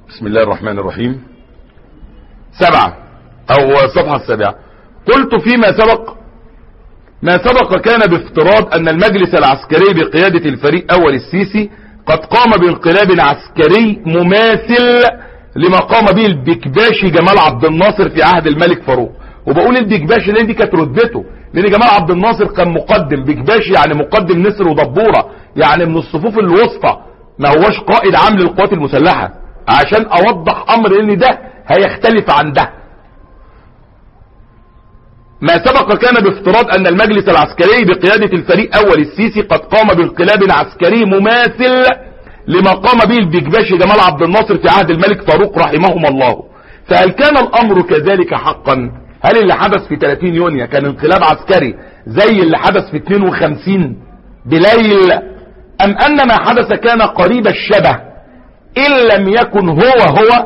بسم الله الرحمن الرحيم. 7 او الصفحة 7. قلت فيما سبق ما سبق كان بافتراض ان المجلس العسكري بقيادة الفريق اول السيسي قد قام بانقلاب عسكري مماثل لما قام به البكباشي جمال عبد الناصر في عهد الملك فاروق. وبقول البكباشي لان دي كانت رتبته، لان جمال عبد الناصر كان مقدم، بكباشي يعني مقدم نسر ودبورة، يعني من الصفوف الوسطى، ما هوش قائد عام للقوات المسلحة، عشان اوضح امر ان ده هيختلف عن ده. ما سبق كان بافتراض ان المجلس العسكري بقيادة الفريق اول السيسي قد قام بانقلاب عسكري مماثل لما قام به البكباشي جمال عبد الناصر في عهد الملك فاروق رحمهما الله. فهل كان الامر كذلك حقا؟ هل اللي حدث في 30 يونيو كان انقلاب عسكري زي اللي حدث في 52 بليل، ام ان ما حدث كان قريب الشبه ان لم يكن هو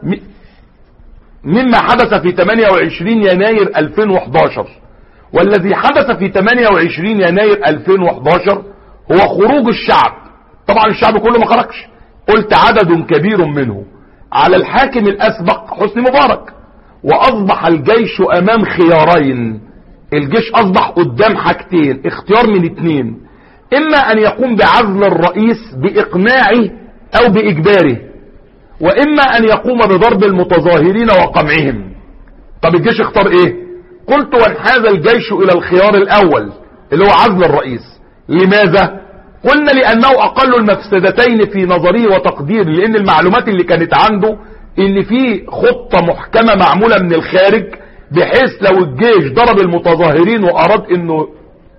مما حدث في 28 يناير 2011؟ والذي حدث في 28 يناير 2011 هو خروج الشعب. طبعا الشعب كله ما خرجش، قلت عدد كبير منه على الحاكم الاسبق حسني مبارك، واصبح الجيش امام خيارين. الجيش اصبح قدام حاجتين، اختيار من اتنين، اما ان يقوم بعزل الرئيس باقناعه او باجباره، واما ان يقوم بضرب المتظاهرين وقمعهم. طب الجيش اختار ايه؟ قلت وانحاز الجيش الى الخيار الاول اللي هو عزل الرئيس. لماذا؟ قلنا لانه اقل المفسدتين في نظري وتقديري، لان المعلومات اللي كانت عنده ان في خطة محكمة معمولة من الخارج، بحيث لو الجيش ضرب المتظاهرين واراد انه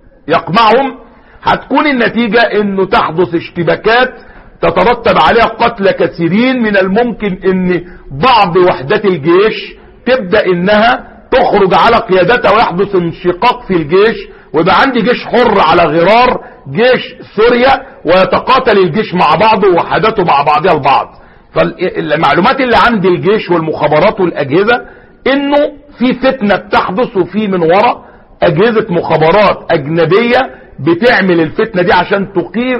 يقمعهم هتكون النتيجة انه تحدث اشتباكات تترتب عليها قتل كثيرين. من الممكن ان بعض وحدات الجيش تبدأ انها تخرج على قيادتها ويحدث انشقاق في الجيش، ويبقى عندي جيش حر على غرار جيش سوريا، ويتقاتل الجيش مع بعضه ووحداته مع بعضها البعض. فالمعلومات اللي عند الجيش والمخابرات والاجهزة انه في فتنة بتحدث، وفي من وراء اجهزة مخابرات اجنبية بتعمل الفتنة دي عشان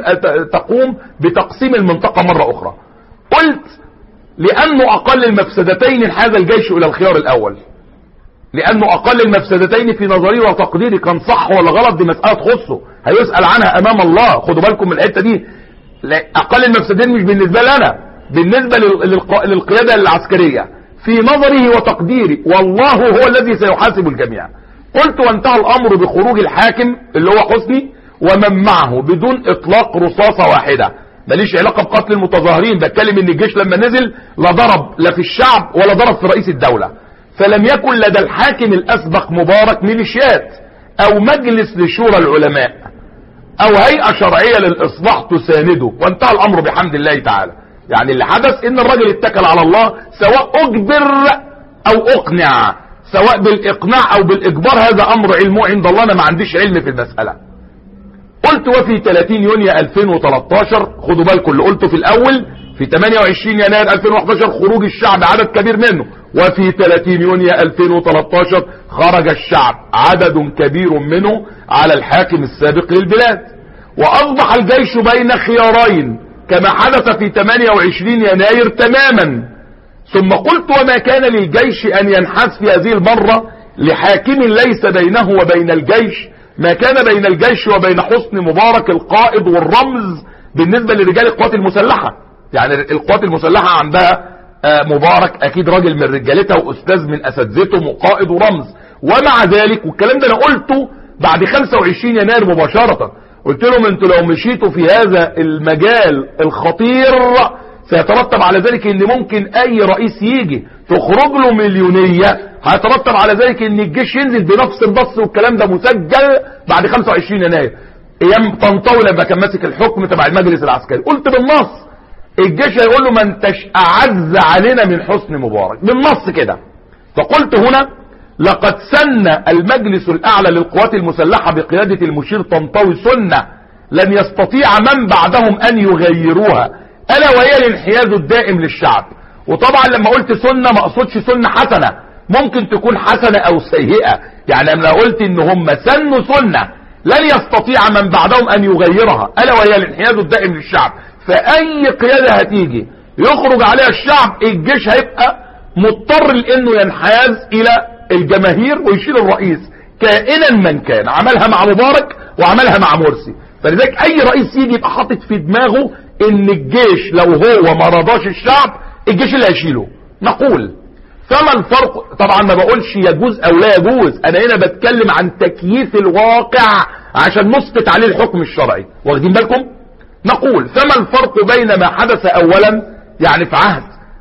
تقوم بتقسيم المنطقة مرة اخرى. قلت لانه اقل المفسدتين انحاز الجيش الى الخيار الاول، لانه اقل المفسدتين في نظري وتقديري. كان صح ولا غلط دي مسألة تخصه، هيسأل عنها امام الله، خدوا بالكم من الحتة دي. اقل المفسدين مش بالنسبة لنا، بالنسبة للقيادة العسكرية في نظره وتقديري، والله هو الذي سيحاسب الجميع. قلت وانتهى الامر بخروج الحاكم اللي هو حسني ومن معه بدون اطلاق رصاصة واحدة. ماليش علاقة بقتل المتظاهرين، بتكلم ان الجيش لما نزل لا ضرب لا في الشعب ولا ضرب في رئيس الدولة. فلم يكن لدى الحاكم الاسبق مبارك ميليشيات او مجلس لشورى العلماء او هيئة شرعية للاصلاح تسانده، وانتهى الامر بحمد الله تعالى. يعني اللي حدث ان الراجل اتكل على الله، سواء اجبر او اقنع، سواء بالاقناع او بالاجبار، هذا امر علمه عند الله، انا ما عنديش علم في المسألة. قلت وفي 30 يونيو 2013، خدوا بالكم اللي قلته في الاول، في 28 يناير 2011 خروج الشعب عدد كبير منه، وفي 30 يونيو 2013 خرج الشعب عدد كبير منه على الحاكم السابق للبلاد، واصبح الجيش بين خيارين كما حدث في 28 يناير تماما. ثم قلت وما كان للجيش ان ينحاز في هذه المرة لحاكم ليس بينه وبين الجيش ما كان بين الجيش وبين حسني مبارك القائد والرمز بالنسبة لرجال القوات المسلحة. يعني القوات المسلحة عندها مبارك اكيد راجل من رجالتها واستاذ من اساتذتهم وقائد ورمز، ومع ذلك والكلام ده انا قلته بعد 25 يناير مباشرة، قلت لهم انتوا لو مشيتوا في هذا المجال الخطير سيترتب على ذلك ان ممكن اي رئيس يجي تخرج له مليونية، هيترتب على ذلك ان الجيش ينزل بنفس النص، والكلام ده مسجل بعد 25 يناير ايام طنطاوي لما كان ماسك الحكم تبع المجلس العسكري. قلت بالنص الجيش هيقول له ما انتش اعز علينا من حسني مبارك، بالنص كده. فقلت هنا لقد سن المجلس الاعلى للقوات المسلحة بقيادة المشير طنطاوي سنة لن يستطيع من بعدهم ان يغيروها، الا وهي الانحياز الدائم للشعب. وطبعا لما قلت سنة ما اقصدش سنة حسنة، ممكن تكون حسنة او سيئة. يعني لما قلت ان هم سنوا سنة لن يستطيع من بعدهم ان يغيرها، الا وهي الانحياز الدائم للشعب. فاي قيادة هتيجي يخرج عليها الشعب، الجيش هيبقى مضطر لانه ينحاز الى الجماهير ويشيل الرئيس كائنا من كان. عملها مع مبارك وعملها مع مرسي. فلذلك اي رئيس يجي يبقى حاطط في دماغه ان الجيش لو هو ما رضاش الشعب الجيش اللي هيشيله. نقول فما الفرق؟ طبعا ما بقولش يجوز او لا يجوز، انا هنا بتكلم عن تكييف الواقع عشان نسقط عليه الحكم الشرعي. واخدين بالكم؟ نقول فما الفرق بين ما حدث اولا يعني في عهد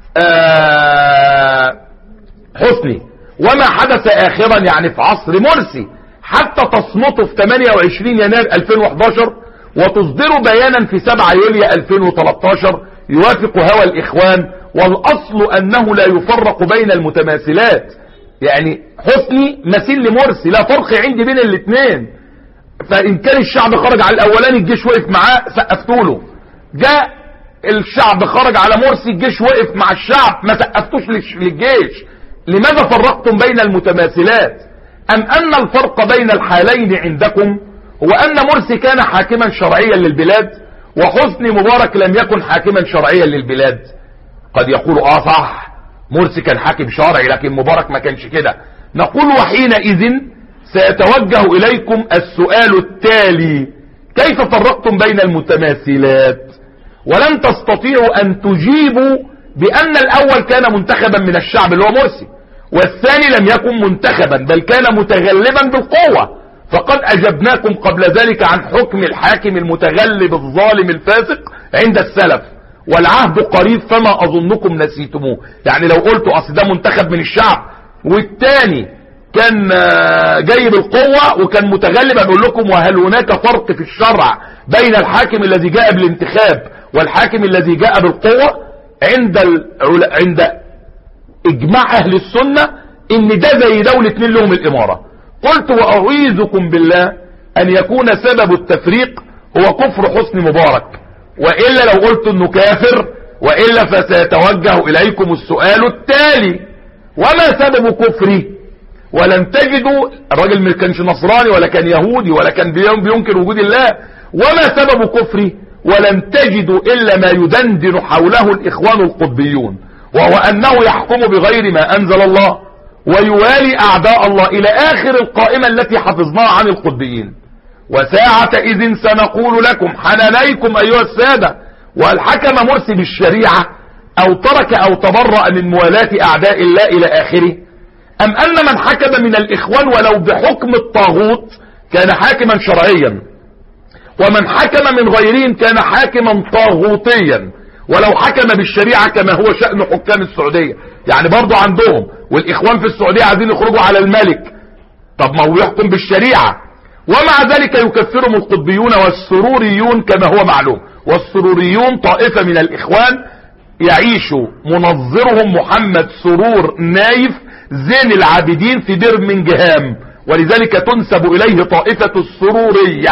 حسني وما حدث اخرا يعني في عصر مرسي، حتى تصمتوا في 28 يناير 2011 وتصدروا بيانا في 7 يوليو 2013 يوافق هوى الاخوان، والاصل انه لا يفرق بين المتماثلات. يعني حسني مثيل لمرسي، لا فرق عندي بين الاثنين. فان كان الشعب خرج على الاولاني الجيش وقف معاه سقفتوله، جاء الشعب خرج على مرسي الجيش وقف مع الشعب ما سقفتوش للجيش. لماذا فرقتم بين المتماثلات؟ ام ان الفرق بين الحالين عندكم هو ان مرسي كان حاكما شرعيا للبلاد وحسني مبارك لم يكن حاكما شرعيا للبلاد؟ قد يقولوا صح مرسي كان حاكم شرعي لكن مبارك ما كانش كده. نقول وحينئذ سيتوجه اليكم السؤال التالي: كيف فرقتم بين المتماثلات؟ ولن تستطيعوا ان تجيبوا بان الاول كان منتخبا من الشعب اللي هو مرسي والثاني لم يكن منتخبا بل كان متغلبا بالقوة. فقد اجبناكم قبل ذلك عن حكم الحاكم المتغلب الظالم الفاسق عند السلف، والعهد قريب فما اظنكم نسيتموه. يعني لو قلتوا اصل ده منتخب من الشعب والتاني كان جاي بالقوة وكان متغلب، اقول لكم وهل هناك فرق في الشرع بين الحاكم الذي جاء بالانتخاب والحاكم الذي جاء بالقوة؟ عند اجماع اهل السنة ان ده زي ده والاثنين لهم الامارة. قلت واعوذكم بالله ان يكون سبب التفريق هو كفر حسني مبارك، وإلا لو قلت انه كافر وإلا فسيتوجه اليكم السؤال التالي: وما سبب كفره؟ ولن تجدوا الراجل ما كانش نصراني ولا كان يهودي ولا كان بينكر وجود الله. وما سبب كفره؟ ولن تجدوا إلا ما يدندن حوله الإخوان القطبيون، وهو أنه يحكم بغير ما أنزل الله ويوالي أعداء الله، إلى آخر القائمة التي حفظناها عن القطبيين. وساعة إذن سنقول لكم حنانيكم أيها السادة: وهل حكم مرسي بالشريعة أو ترك أو تبرأ من موالاة أعداء الله إلى آخره؟ أم أن من حكم من الإخوان ولو بحكم الطاغوت كان حاكما شرعيا، ومن حكم من غيرهم كان حاكما طاغوتيا ولو حكم بالشريعة كما هو شأن حكام السعودية؟ يعني برضو عندهم والإخوان في السعودية عايزين يخرجوا على الملك، طب ما هو يحكم بالشريعة. ومع ذلك يكفرهم القطبيون والسروريون كما هو معلوم. والسروريون طائفة من الإخوان يعيش منظرهم محمد سرور نايف زين العابدين في برمنجهام، ولذلك تنسب إليه طائفة السرورية.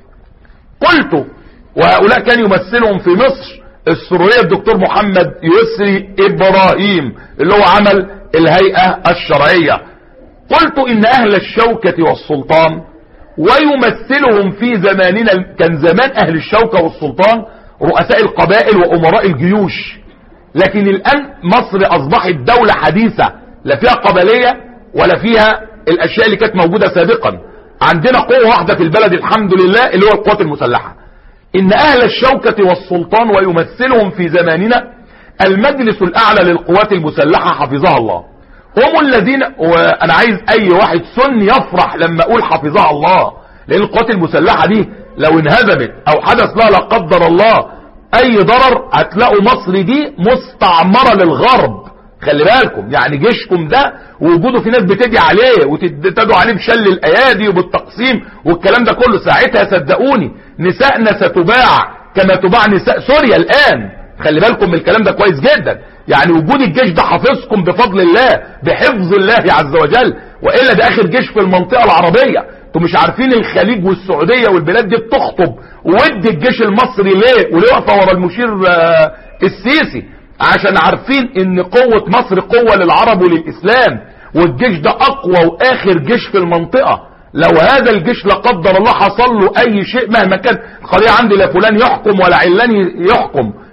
قلت وهؤلاء كان يمثلهم في مصر السرورية الدكتور محمد يسري إبراهيم اللي هو عمل الهيئة الشرعية. قلت إن أهل الشوكة والسلطان ويمثلهم في زماننا، كان زمان أهل الشوكة والسلطان رؤساء القبائل وأمراء الجيوش، لكن الآن مصر أصبحت دولة حديثة لا فيها قبلية ولا فيها الأشياء اللي كانت موجودة سابقا. عندنا قوة واحدة في البلد الحمد لله اللي هو القوات المسلحة. إن أهل الشوكة والسلطان ويمثلهم في زماننا المجلس الأعلى للقوات المسلحة حفظها الله، هم الذين، وأنا عايز أي واحد سني يفرح لما أقول حفظها الله، لأن القوات المسلحة دي لو انهزمت أو حدث لها لا قدر الله أي ضرر هتلاقوا مصر دي مستعمرة للغرب. خلي بالكم، يعني جيشكم ده ووجوده في ناس بتدعي عليه وتدعوا عليه بشل الأيادي وبالتقسيم والكلام ده كله، ساعتها صدقوني نسائنا ستباع كما تباع نساء سوريا الآن. خلي بالكم من الكلام ده كويس جدا. يعني وجود الجيش ده حافظكم بفضل الله بحفظ الله عز وجل، وإلا ده آخر جيش في المنطقة العربية. انتوا مش عارفين الخليج والسعودية والبلاد دي بتخطب ودي الجيش المصري ليه وليه واقفه ورا المشير السيسي؟ عشان عارفين ان قوة مصر قوة للعرب وللإسلام، والجيش ده أقوى وآخر جيش في المنطقة. لو هذا الجيش لا قدر الله حصل له أي شيء مهما كان، القضية عندي لا فلان يحكم ولا علان يحكم،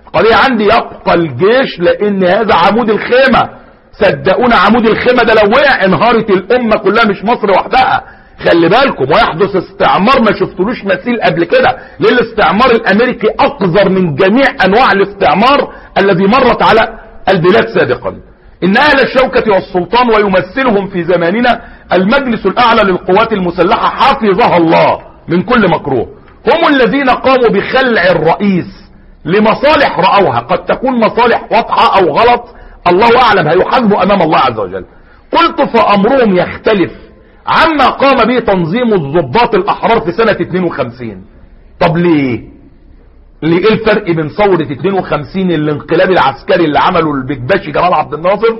القضية عندي يبقى الجيش، لان هذا عمود الخيمة. صدقونا عمود الخيمة ده لو وقع انهارت الامة كلها، مش مصر وحدها. خلي بالكم، ويحدث استعمار ما شفتلوش مثيل قبل كده، لان الاستعمار الامريكي اقذر من جميع انواع الاستعمار الذي مرت على البلاد سابقا. ان اهل الشوكة والسلطان ويمثلهم في زماننا المجلس الاعلى للقوات المسلحة حفظها الله من كل مكروه، هم الذين قاموا بخلع الرئيس لمصالح رأوها، قد تكون مصالح واضحة او غلط، الله اعلم، هيحاسبوا امام الله عز وجل. قلت فامرهم يختلف عما قام به تنظيم الضباط الاحرار في سنة 52. طب ليه ايه الفرق بين ثورة 52 الانقلاب العسكري اللي عمله البكباشي جمال عبد الناصر،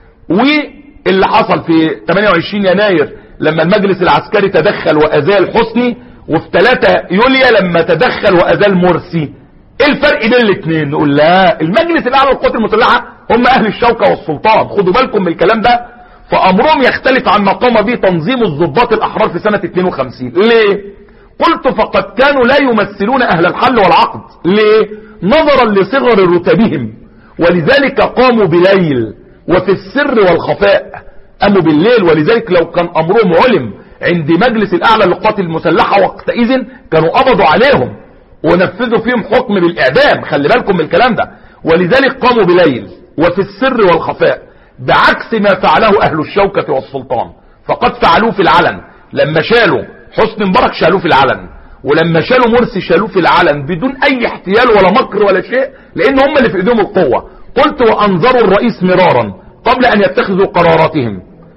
واللي حصل في 28 يناير لما المجلس العسكري تدخل وازال حسني، وفي 3 يوليو لما تدخل وازال مرسي؟ ايه الفرق بين الاثنين؟ نقول لا، المجلس الاعلى للقوات المسلحة هم اهل الشوكة والسلطان، خدوا بالكم من الكلام ده. فامرهم يختلف عن ما قام به تنظيم الضباط الاحرار في سنة 52. ليه؟ قلت فقد كانوا لا يمثلون اهل الحل والعقد. ليه؟ نظرا لصغر رتبهم، ولذلك قاموا بليل وفي السر والخفاء، قاموا بالليل، ولذلك لو كان امرهم علم عند مجلس الاعلى للقوات المسلحة وقتئذ كانوا قبضوا عليهم ونفذوا فيهم حكم بالاعدام. خلي بالكم من الكلام ده. ولذلك قاموا بليل وفي السر والخفاء، بعكس ما فعله اهل الشوكة والسلطان، فقد فعلوه في العلن. لما شالوا حسني مبارك شالوه في العلن، ولما شالوا مرسي شالوه في العلن بدون اي احتيال ولا مكر ولا شيء، لان هم اللي في ايديهم القوة. قلت وانظروا الرئيس مرارا قبل ان يتخذوا قراراتهم،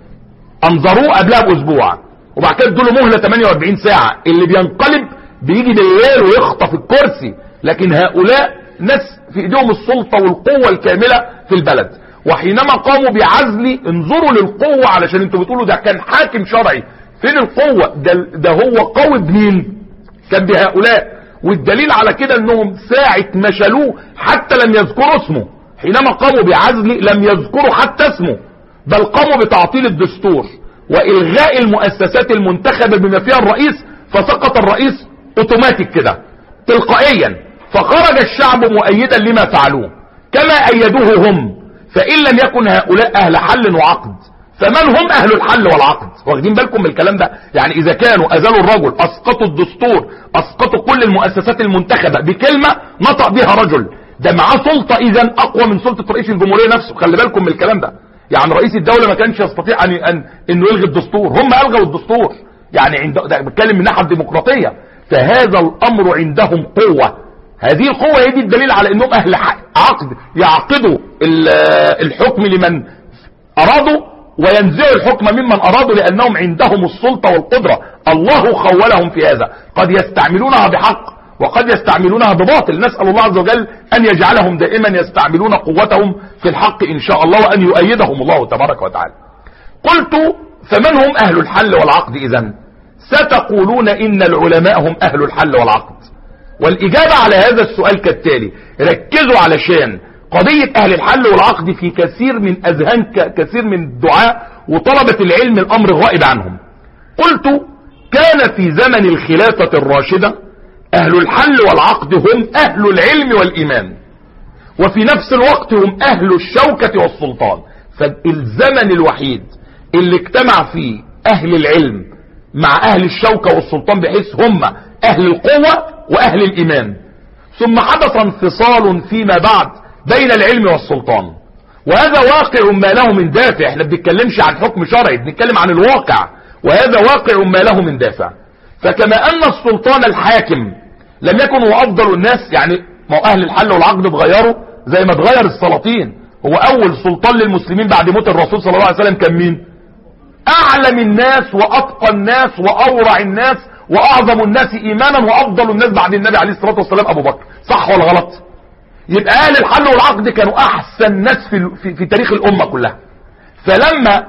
انظروه قبلها باسبوع، وبعد كده ادوا له مهلة 48 ساعة. اللي بينقلب بيجي بالليل ويخطف الكرسي، لكن هؤلاء ناس في ايديهم السلطة والقوة الكاملة في البلد. وحينما قاموا بعزل، انظروا للقوة، علشان انتوا بتقولوا ده كان حاكم شرعي، فين القوة؟ ده هو قوي بمين؟ كان بهؤلاء. والدليل على كده انهم ساعة ما شالوه حتى لم يذكروا اسمه، حينما قاموا بعزل لم يذكروا حتى اسمه، بل قاموا بتعطيل الدستور والغاء المؤسسات المنتخبة بما فيها الرئيس، فسقط الرئيس اوتوماتيك كده تلقائيا، فخرج الشعب مؤيدا لما فعلوه كما ايدوه هم. فان لم يكن هؤلاء اهل حل وعقد، فمن هم اهل الحل والعقد؟ واخدين بالكم من الكلام ده؟ يعني اذا كانوا ازالوا الرجل، اسقطوا الدستور، اسقطوا كل المؤسسات المنتخبة بكلمة نطق بها رجل، ده معاه سلطة اذا اقوى من سلطة رئيس الجمهورية نفسه. خلي بالكم من الكلام ده. يعني رئيس الدولة ما كانش يستطيع انه يلغي الدستور، هم الغوا الدستور. يعني ده بتكلم من ناحية الديمقراطية. فهذا الامر عندهم قوة، هذه القوة هي دي الدليل على انهم اهل عقد، يعقدوا الحكم لمن ارادوا وينزعوا الحكم ممن ارادوا، لانهم عندهم السلطة والقدرة. الله خولهم في هذا، قد يستعملونها بحق وقد يستعملونها بباطل. نسأل الله عز وجل ان يجعلهم دائما يستعملون قوتهم في الحق ان شاء الله، وان يؤيدهم الله تبارك وتعالى. قلت فمن هم اهل الحل والعقد اذن؟ ستقولون ان العلماء هم اهل الحل والعقد. والاجابة على هذا السؤال كالتالي، ركزوا علشان قضية اهل الحل والعقد في كثير من اذهان كثير من الدعاء وطلبة العلم الامر غائب عنهم. قلت كان في زمن الخلافة الراشدة اهل الحل والعقد هم اهل العلم والايمان، وفي نفس الوقت هم اهل الشوكة والسلطان. فالزمن الوحيد اللي اجتمع فيه اهل العلم مع اهل الشوكة والسلطان بحيث هم اهل القوة واهل الايمان، ثم حدث انفصال فيما بعد بين العلم والسلطان، وهذا واقع ما له من دافع. احنا بنتكلمش عن حكم شرعي، بنتكلم عن الواقع، وهذا واقع ما له من دافع. فكما ان السلطان الحاكم لم يكن هو افضل الناس، يعني ما اهل الحل والعقد اتغيروا زي ما اتغير السلاطين. هو اول سلطان للمسلمين بعد موت الرسول صلى الله عليه وسلم كان مين؟ اعلم الناس واتقى الناس واورع الناس واعظم الناس ايمانا وافضل الناس بعد النبي عليه الصلاة والسلام ابو بكر. صح ولا غلط؟ يبقى اهل الحل والعقد كانوا احسن ناس في تاريخ الامة كلها. فلما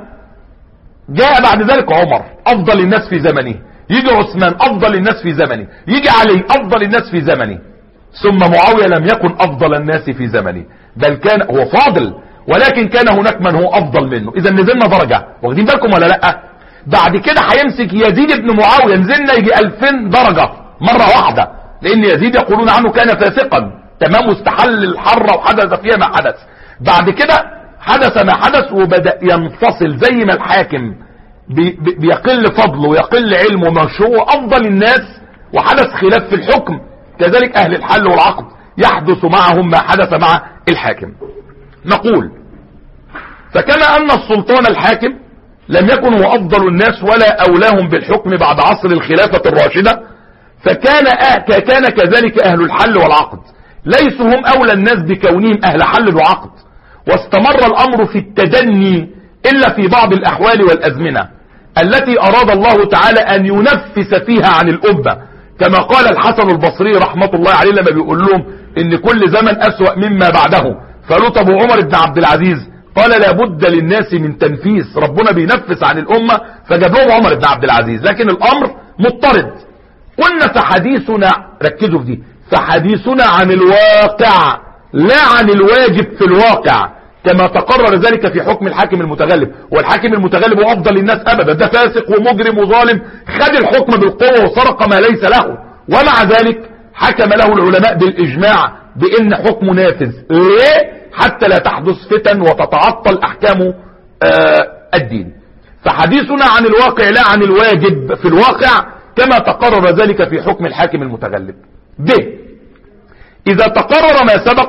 جاء بعد ذلك عمر افضل الناس في زمنه، يجي عثمان افضل الناس في زمنه، يجي علي افضل الناس في زمنه، ثم معاوية لم يكن افضل الناس في زمنه، بل كان هو فاضل، ولكن كان هناك من هو افضل منه. اذا نزلنا درجة، واخدين بالكم ولا لا؟ بعد كده هيمسك يزيد بن معاوية، نزلنا يجي 2000 درجة مرة واحدة، لان يزيد يقولون عنه كان فاسقا تمام، واستحل الحرة وحدث فيها ما حدث. بعد كده حدث ما حدث وبدأ ينفصل، زي ما الحاكم بيقل فضله ويقل علمه ومش هو افضل الناس وحدث خلاف في الحكم، كذلك اهل الحل والعقد يحدث معهم ما حدث مع الحاكم. نقول فكما ان السلطان الحاكم لم يكن هو افضل الناس ولا اولاهم بالحكم بعد عصر الخلافة الراشدة، فكان كذلك اهل الحل والعقد ليسوا هم اولى الناس بكونهم اهل حل وعقد، واستمر الامر في التدني الا في بعض الاحوال والازمنة التي اراد الله تعالى ان ينفس فيها عن الامة، كما قال الحسن البصري رحمة الله عليه لما بيقول لهم ان كل زمن اسوأ مما بعده، فقالوا طب عمر بن عبد العزيز قال لابد للناس من تنفيس، ربنا بينفس عن الامة فجاب لهم عمر بن عبد العزيز، لكن الامر مضطرد. قلنا فحديثنا، ركزوا في دي، فحديثنا عن الواقع لا عن الواجب في الواقع، كما تقرر ذلك في حكم الحاكم المتغلب. والحاكم المتغلب هو افضل الناس ابدا، ده فاسق ومجرم وظالم خد الحكم بالقوة وسرق ما ليس له، ومع ذلك حكم له العلماء بالاجماع بان حكمه نافذ. ليه؟ حتى لا تحدث فتن وتتعطل احكام الدين. فحديثنا عن الواقع لا عن الواجب في الواقع، كما تقرر ذلك في حكم الحاكم المتغلب. ب إذا تقرر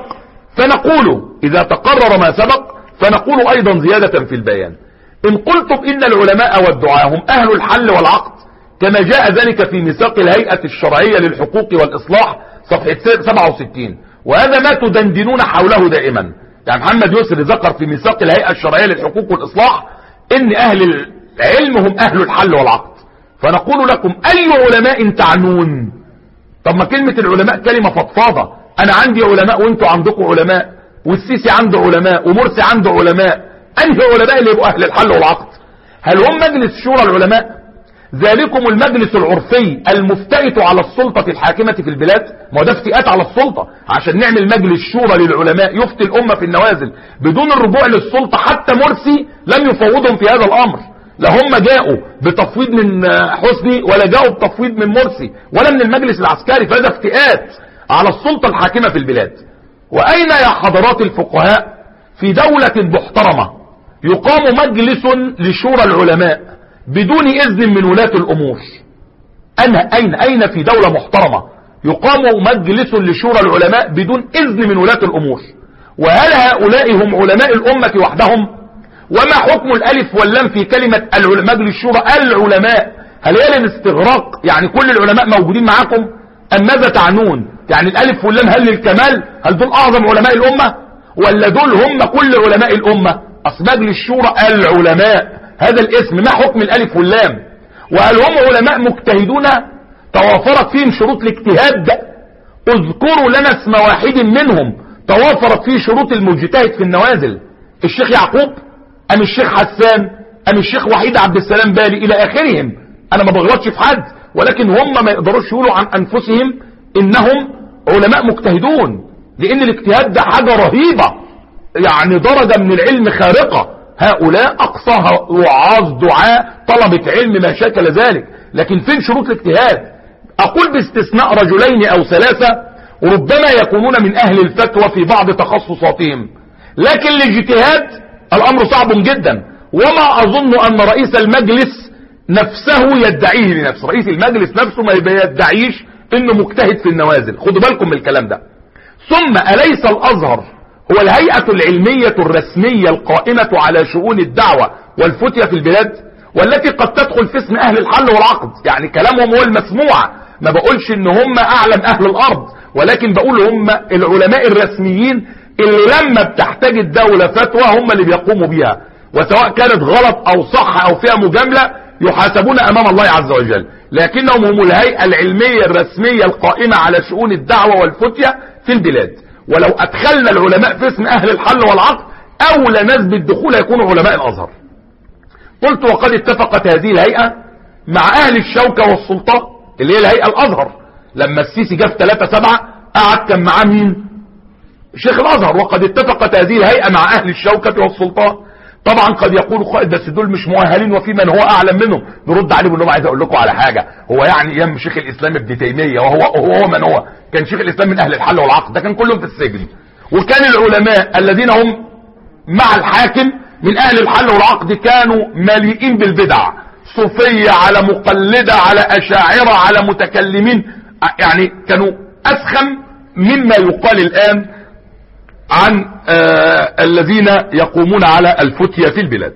ما سبق فنقول أيضا زيادة في البيان، إن قلتم إن العلماء والدعاة هم أهل الحل والعقد كما جاء ذلك في ميثاق الهيئة الشرعية للحقوق والإصلاح صفحة 67، وهذا ما تدندنون حوله دائما. يعني محمد يسري ذكر في ميثاق الهيئة الشرعية للحقوق والإصلاح إن أهل العلم هم أهل الحل والعقد، فنقول لكم أي علماء تعنون؟ طب ما كلمة العلماء كلمة فضفاضة، أنا عندي علماء وانتوا عندكم علماء، والسيسي عنده علماء ومرسي عنده علماء، أنهي علماء اللي يبقوا أهل الحل والعقد؟ هل هم مجلس شورى العلماء؟ ذلكم المجلس العرفي المفتئت على السلطة الحاكمة في البلاد، ما هو ده افتئات على السلطة، عشان نعمل مجلس شورى للعلماء يفتي الأمة في النوازل بدون الرجوع للسلطة. حتى مرسي لم يفوضهم في هذا الأمر، لا هم جاءوا بتفويض من حسني ولا جاءوا بتفويض من مرسي ولا من المجلس العسكري، فهذا افتئات على السلطة الحاكمة في البلاد. وأين يا حضرات الفقهاء في دولة محترمة يقام مجلس لشورى العلماء بدون إذن من ولاة الأمور؟ أين في دولة محترمة يقام مجلس لشورى العلماء بدون إذن من ولاة الأمور؟ وهل هؤلاء هم علماء الأمة وحدهم؟ وما حكم الألف واللام في كلمة مجلس الشورى العلماء؟ هل هي للاستغراق يعني كل العلماء موجودين معاكم أم ماذا تعنون؟ يعني الألف واللام هل للكمال؟ هل دول أعظم علماء الأمة ولا دول هم كل علماء الأمة؟ أصل مجلس الشورى العلماء هذا الاسم، ما حكم الألف واللام؟ وهل هم علماء مجتهدون توافرت فيهم شروط الاجتهاد؟ اذكروا لنا اسم واحد منهم توافرت فيه شروط المجتهد في النوازل، الشيخ يعقوب أم الشيخ حسان أم الشيخ وحيد عبد السلام بالي إلى آخرهم. أنا ما بغلطش في حد، ولكن هم ما يقدروش يقولوا عن أنفسهم إنهم علماء مجتهدون، لأن الاجتهاد ده حاجة رهيبة، يعني درجة من العلم خارقة. هؤلاء أقصاها وعاظ دعاء طلبة علم ما شاكل ذلك، لكن فين شروط الاجتهاد؟ أقول باستثناء رجلين أو ثلاثة وربما يكونون من أهل الفتوى في بعض تخصصاتهم، لكن الاجتهاد الأمر صعب جدا. وما أظن أن رئيس المجلس نفسه يدعيه لنفسه، رئيس المجلس نفسه ما يدعيش إنه مجتهد في النوازل، خدوا بالكم من الكلام ده. ثم أليس الأزهر هو الهيئة العلمية الرسمية القائمة على شؤون الدعوة والفتية في البلاد، والتي قد تدخل في اسم أهل الحل والعقد؟ يعني كلامهم هو المسموع، ما بقولش إن هم أعلم أهل الأرض، ولكن بقول هم العلماء الرسميين اللي لما بتحتاج الدولة فتوى هم اللي بيقوموا بيها، وسواء كانت غلط أو صح أو فيها مجاملة يحاسبون أمام الله عز وجل، لكنهم هم الهيئة العلمية الرسمية القائمة على شؤون الدعوة والفتية في البلاد. ولو أدخلنا العلماء في اسم أهل الحل والعقد أولى ناس بالدخول يكونوا علماء الأزهر. قلت وقد اتفقت هذه الهيئة مع أهل الشوكة والسلطة اللي هي الهيئة الأزهر. لما السيسي جاب 3/7 قعد كان معاه مين؟ شيخ الأزهر. وقد اتفقت هذه الهيئة مع أهل الشوكة والسلطة طبعا قد يقول قائد بس دول مش مؤهلين وفي من هو اعلم منهم. نرد عليه بانهم عايز اقول لكم على حاجه، هو يعني ايام شيخ الاسلام ابن تيميه وهو من هو؟ كان شيخ الاسلام من اهل الحل والعقد، ده كان كلهم في السجن. وكان العلماء الذين هم مع الحاكم من اهل الحل والعقد كانوا مليئين بالبدع، صوفيه على مقلده على اشاعره على متكلمين، يعني كانوا اسخم مما يقال الان عن الذين يقومون على الفتية في البلاد.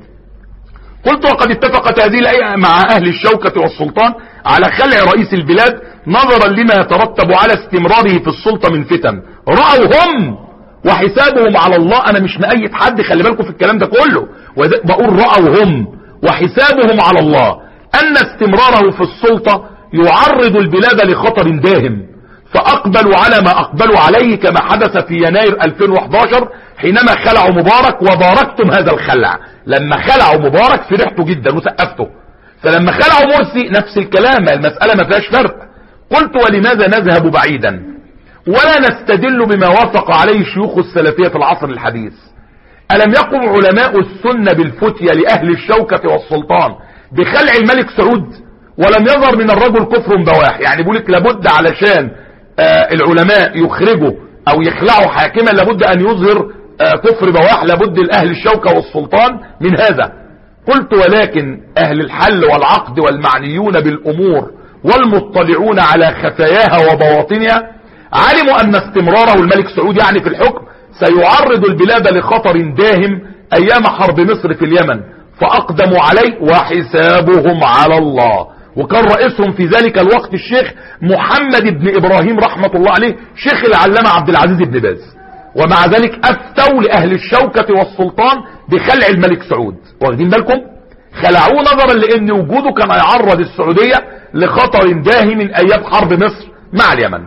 قلت وقد اتفقت هذه الأئمة مع أهل الشوكة والسلطان على خلع رئيس البلاد نظرا لما يترتب على استمراره في السلطة من فتن. رأوا هم وحسابهم على الله، أنا مش مأيد حد، خلي بالكم في الكلام ده كله، بقول رأوا هم وحسابهم على الله أن استمراره في السلطة يعرض البلاد لخطر داهم، فأقبلوا على ما أقبلوا عليه كما حدث في يناير 2011 حينما خلعوا مبارك، وباركتم هذا الخلع. لما خلعوا مبارك فرحتوا جدا وسقفتوا، فلما خلعوا مرسي نفس الكلام، المسألة ما فيهاش فرق. قلت ولماذا نذهب بعيدا ولا نستدل بما وافق عليه شيوخ السلفية في العصر الحديث؟ ألم يقم علماء السنة بالفتية لأهل الشوكة والسلطان بخلع الملك سعود؟ ولم يظهر من الرجل كفر بواح. يعني بيقول لك لابد علشان العلماء يخرجوا او يخلعوا حاكما لابد ان يظهر كفر بواح، لابد الاهل الشوكة والسلطان من هذا. قلت ولكن اهل الحل والعقد والمعنيون بالامور والمطلعون على خفاياها وبواطنها علموا ان استمراره الملك سعود يعني في الحكم سيعرض البلاد لخطر داهم ايام حرب مصر في اليمن، فاقدموا عليه وحسابهم على الله. وكان رئيسهم في ذلك الوقت الشيخ محمد بن ابراهيم رحمة الله عليه، شيخ العلامة عبد العزيز بن باز، ومع ذلك افتوا لاهل الشوكة والسلطان بخلع الملك سعود. واخدين بالكم؟ خلعوه نظرا لان وجوده كان يعرض السعودية لخطر داهم من ايام حرب مصر مع اليمن.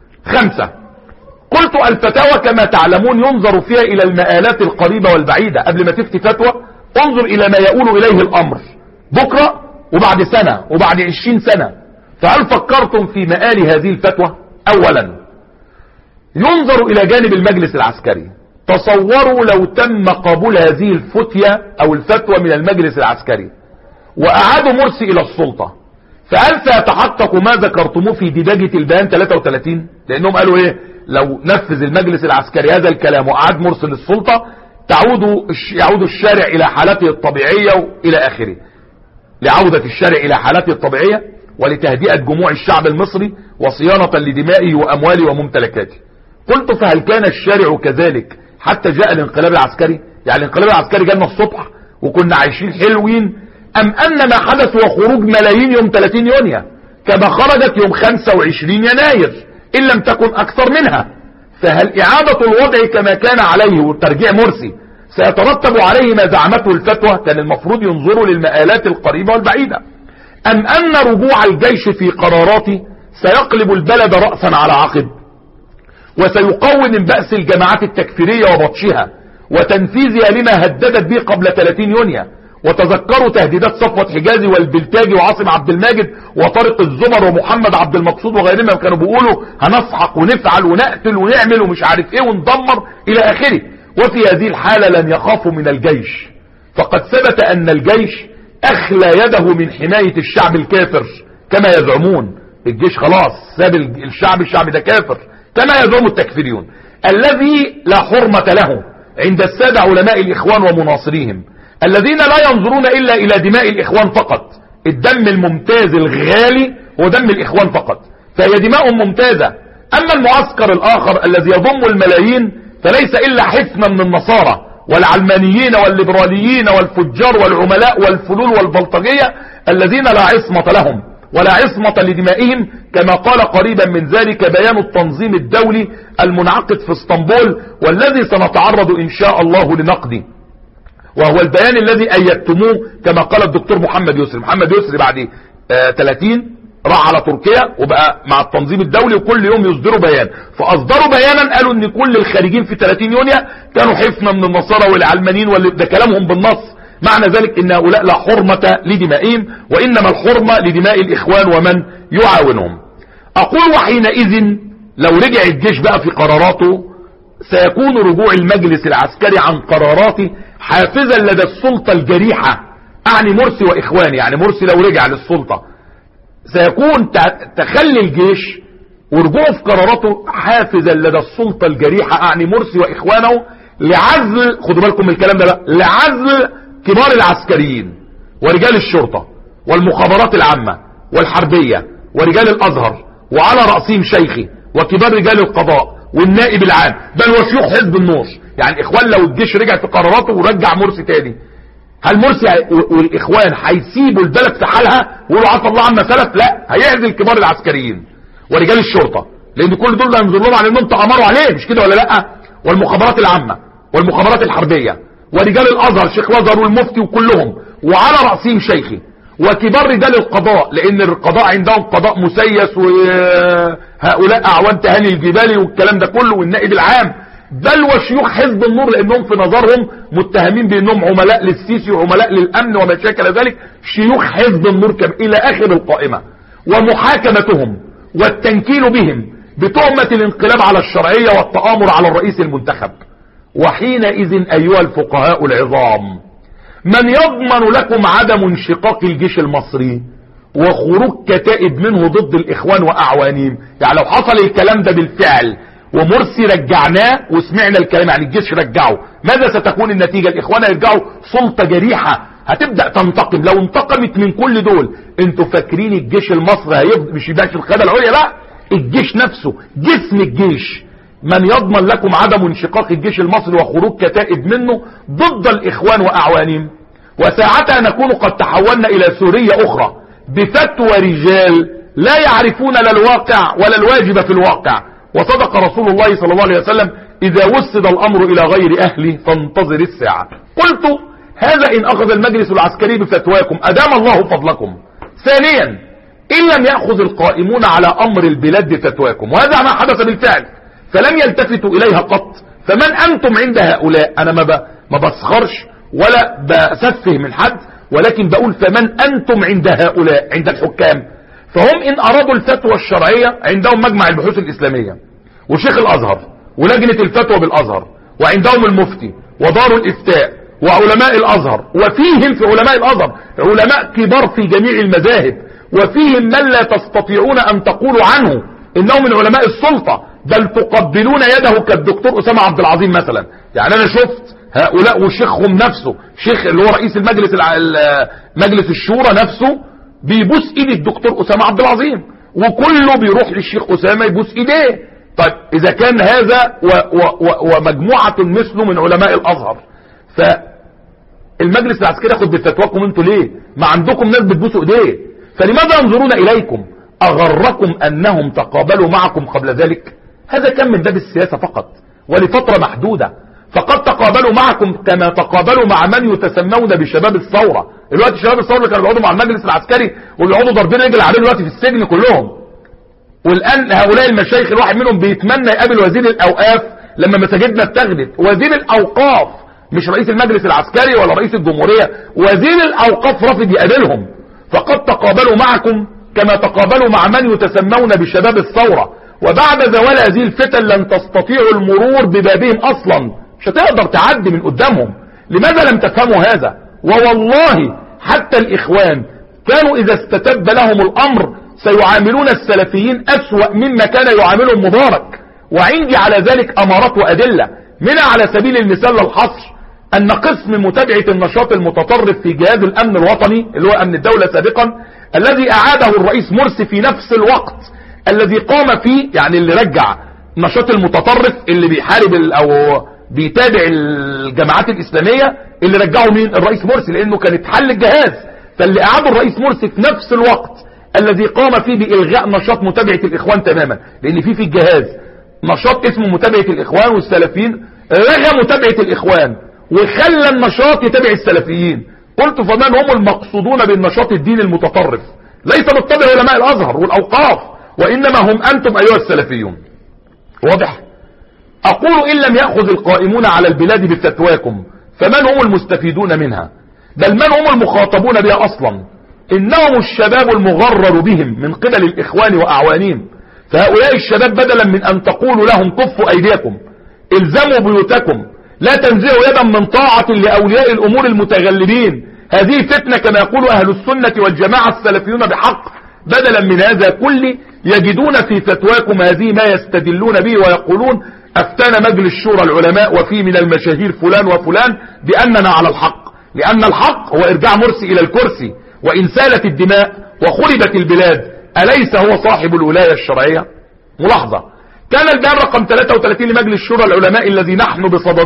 5. قلت الفتاوى كما تعلمون ينظر فيها الى المآلات القريبة والبعيدة. قبل ما تفتي فتوى انظر الى ما يؤول اليه الامر بكرة وبعد سنة وبعد 20 سنة. فهل فكرتم في مآل هذه الفتوى؟ اولا ينظر الى جانب المجلس العسكري. تصوروا لو تم قبول هذه الفتية او الفتوى من المجلس العسكري واعادوا مرسي الى السلطة، فهل سيتحقق ما ذكرتموه في ديباجة البيان 33؟ لانهم قالوا ايه؟ لو نفذ المجلس العسكري هذا الكلام واعاد مرسي للسلطة يعود الشارع الى حالته الطبيعية والى اخره، لعودة الشارع الى حالته الطبيعية ولتهدئة جموع الشعب المصري وصيانة لدمائه وامواله وممتلكاته. قلت فهل كان الشارع كذلك حتى جاء الانقلاب العسكري؟ يعني الانقلاب العسكري جالنا الصبح وكنا عايشين حلوين، ام ان ما حدث هو خروج ملايين يوم 30 يونيو كما خرجت يوم 25 يناير ان لم تكن اكثر منها؟ فهل اعادة الوضع كما كان عليه وترجيع مرسي سيترتب عليه ما زعمته الفتوى؟ كان المفروض ينظروا للمآلات القريبة والبعيدة. ام ان رجوع الجيش في قراراته سيقلب البلد رأسا على عقب وسيقوم من بأس الجماعات التكفيرية وبطشها وتنفيذها لما هددت به قبل 30 يونيو؟ وتذكروا تهديدات صفوة حجازي والبلتاجي وعاصم عبد الماجد وطارق الزمر ومحمد عبد المقصود وغيرهم، كانوا بيقولوا هنسحق ونفعل ونقتل ونعمل ومش عارف ايه وندمر الى اخره. وفي هذه الحالة لن يخافوا من الجيش، فقد ثبت ان الجيش اخلى يده من حماية الشعب الكافر كما يزعمون. الجيش خلاص ساب الشعب ده كافر كما يزعم التكفيريون الذي لا حرمة له عند السادة علماء الاخوان ومناصريهم الذين لا ينظرون الا الى دماء الاخوان فقط. الدم الممتاز الغالي هو دم الاخوان فقط، فهي دماء ممتازة. اما المعسكر الاخر الذي يضم الملايين فليس الا حفنة من النصارى والعلمانيين والليبراليين والفجار والعملاء والفلول والبلطجية الذين لا عصمة لهم ولا عصمة لدمائهم، كما قال قريبا من ذلك بيان التنظيم الدولي المنعقد في اسطنبول والذي سنتعرض ان شاء الله لنقده، وهو البيان الذي ايدتموه كما قال الدكتور محمد يسري بعد 30 راح على تركيا وبقى مع التنظيم الدولي وكل يوم يصدروا بيان. فاصدروا بيانا قالوا ان كل الخارجين في 30 يونيو كانوا حفنة من النصارى والعلمانيين ده كلامهم بالنص. معنى ذلك ان هؤلاء لا حرمة لدمائهم وانما الحرمة لدماء الاخوان ومن يعاونهم. اقول وحينئذ لو رجع الجيش بقى في قراراته سيكون رجوع المجلس العسكري عن قراراته حافزا لدى السلطة الجريحة، اعني مرسي واخواني، يعني مرسي لو رجع للسلطة سيكون تخلي الجيش ورجوعه في قراراته حافزا لدى السلطة الجريحة، اعني مرسي واخوانه، لعزل، خدوا بالكم من الكلام ده بقى، لعزل كبار العسكريين ورجال الشرطة والمخابرات العامة والحربية ورجال الازهر، وعلى رأسهم شيخي وكبار رجال القضاء والنائب العام، بل وشيوخ حزب النور. يعني الاخوان لو الجيش رجع في قراراته ورجع مرسي تاني، هل مرسي والاخوان هيسيبوا البلد في حالها ويقولوا عفى الله عما سلف؟ لا، هيعزل كبار العسكريين ورجال الشرطة، لان كل دول هينظر لهم على انهم تامروا عليه، مش كده ولا لا؟ والمخابرات العامة والمخابرات الحربية ورجال الازهر، شيخ الازهر والمفتي وكلهم، وعلى رأسهم شيخي وكبار رجال القضاء، لان القضاء عندهم قضاء مسيس وهؤلاء اعوان تهاني الجبالي والكلام ده كله، والنائب العام، بل وشيوخ حزب النور، لانهم في نظرهم متهمين بانهم عملاء للسيسي وعملاء للامن وما شاكل ذلك، شيوخ حزب النور الى اخر القائمة، ومحاكمتهم والتنكيل بهم بتهمة الانقلاب على الشرعية والتآمر على الرئيس المنتخب. وحينئذ ايها الفقهاء العظام، من يضمن لكم عدم انشقاق الجيش المصري وخروج كتائب منه ضد الاخوان واعوانهم؟ يعني لو حصل الكلام ده بالفعل ومرسي رجعناه وسمعنا الكلام، يعني الجيش رجعه، ماذا ستكون النتيجة؟ الاخوان هيرجعوا سلطة جريحة هتبدأ تنتقم. لو انتقمت من كل دول، انتوا فاكرين الجيش المصري هيفضل مش يبقاش القيادة العليا؟ لا، الجيش نفسه، جسم الجيش. من يضمن لكم عدم انشقاق الجيش المصري وخروج كتائب منه ضد الاخوان واعوانهم؟ وساعتها نكون قد تحولنا الى سوريا اخرى بفتوى رجال لا يعرفون لا الواقع ولا الواجب في الواقع. وصدق رسول الله صلى الله عليه وسلم: اذا وسد الامر الى غير اهله فانتظر الساعة. قلت: هذا ان اخذ المجلس العسكري بفتواكم ادام الله فضلكم. ثانيا: ان لم يأخذ القائمون على امر البلاد بفتواكم، وهذا ما حدث بالفعل، فلم يلتفتوا اليها قط، فمن انتم عند هؤلاء؟ انا ما بسخرش ولا بسفه من حد، ولكن بقول فمن انتم عند هؤلاء، عند الحكام. فهم ان ارادوا الفتوى الشرعية عندهم مجمع البحوث الاسلامية وشيخ الازهر ولجنة الفتوى بالازهر، وعندهم المفتي ودار الافتاء وعلماء الازهر، وفيهم في علماء الازهر علماء كبار في جميع المذاهب، وفيهم من لا تستطيعون ان تقولوا عنه انه من علماء السلطة، بل تقبلون يده كالدكتور اسامة عبد العظيم مثلا. يعني انا شفت هؤلاء وشيخهم نفسه، شيخ اللي هو رئيس المجلس مجلس الشورى نفسه بيبوس ايد الدكتور اسامة عبد العظيم، وكله بيروح للشيخ اسامة يبوس ايديه. طيب اذا كان هذا ومجموعة مثله من علماء الازهر، فالمجلس العسكري ياخد بفتواكم انتوا ليه؟ ما عندكم ناس بتبوسوا ايديه، فلماذا ينظرون اليكم؟ اغركم انهم تقابلوا معكم قبل ذلك؟ هذا كان من باب السياسة فقط ولفترة محدودة، فقد تقابلوا معكم كما تقابلوا مع من يتسمون بشباب الثورة. دلوقتي شباب الثورة اللي كانوا بيقعدوا مع المجلس العسكري وبيقعدوا ضاربين رجل عليه دلوقتي في السجن كلهم. والان هؤلاء المشايخ الواحد منهم بيتمنى يقابل وزير الاوقاف لما مساجدنا اتخذت. وزير الاوقاف، مش رئيس المجلس العسكري ولا رئيس الجمهورية، وزير الاوقاف رافض يقابلهم. فقد تقابلوا معكم كما تقابلوا مع من يتسمون بشباب الثورة، وبعد زوال هذه الفتن لن تستطيعوا المرور ببابهم اصلا، مش هتقدر تعدي من قدامهم. لماذا لم تفهموا هذا؟ ووالله حتى الاخوان كانوا اذا استتب لهم الامر سيعاملون السلفيين اسوأ مما كان يعاملهم مبارك، وعندي على ذلك امارات وادلة. منها على سبيل المثال للحصر ان قسم متابعة النشاط المتطرف في جهاز الامن الوطني اللي هو امن الدولة سابقا، الذي اعاده الرئيس مرسي في نفس الوقت الذي قام فيه، يعني اللي رجع نشاط المتطرف اللي بيحارب او بيتابع الجماعات الاسلامية، اللي رجعه مين؟ الرئيس مرسي، لانه كان اتحل الجهاز. فاللي اعاده الرئيس مرسي في نفس الوقت الذي قام فيه بإلغاء نشاط متابعة الاخوان تماما، لان في الجهاز نشاط اسمه متابعة الاخوان والسلفيين، لغى متابعة الاخوان وخلى النشاط يتابع السلفيين. قلت فمن هم المقصودون بالنشاط الديني المتطرف؟ ليس بالطبع علماء الازهر والاوقاف، وانما هم انتم ايها السلفيون. واضح؟ اقول ان لم يأخذ القائمون على البلاد بفتواكم فمن هم المستفيدون منها؟ بل من هم المخاطبون بها اصلا؟ انهم الشباب المغرر بهم من قبل الاخوان واعوانهم. فهؤلاء الشباب بدلا من ان تقولوا لهم كفوا ايديكم الزموا بيوتكم لا تنزع يدا من طاعة لأولياء الأمور المتغلبين. هذه فتنة كما يقول أهل السنة والجماعة السلفيون بحق. بدلا من هذا كله يجدون في فتواكم هذه ما يستدلون به ويقولون أفتانا مجلس شورى العلماء وفي من المشاهير فلان وفلان بأننا على الحق، لأن الحق هو إرجاع مرسي إلى الكرسي وإن سالت الدماء وخربت البلاد. أليس هو صاحب الولاية الشرعية؟ ملاحظة، كان البيان رقم 33 لمجلس شورى العلماء الذي نحن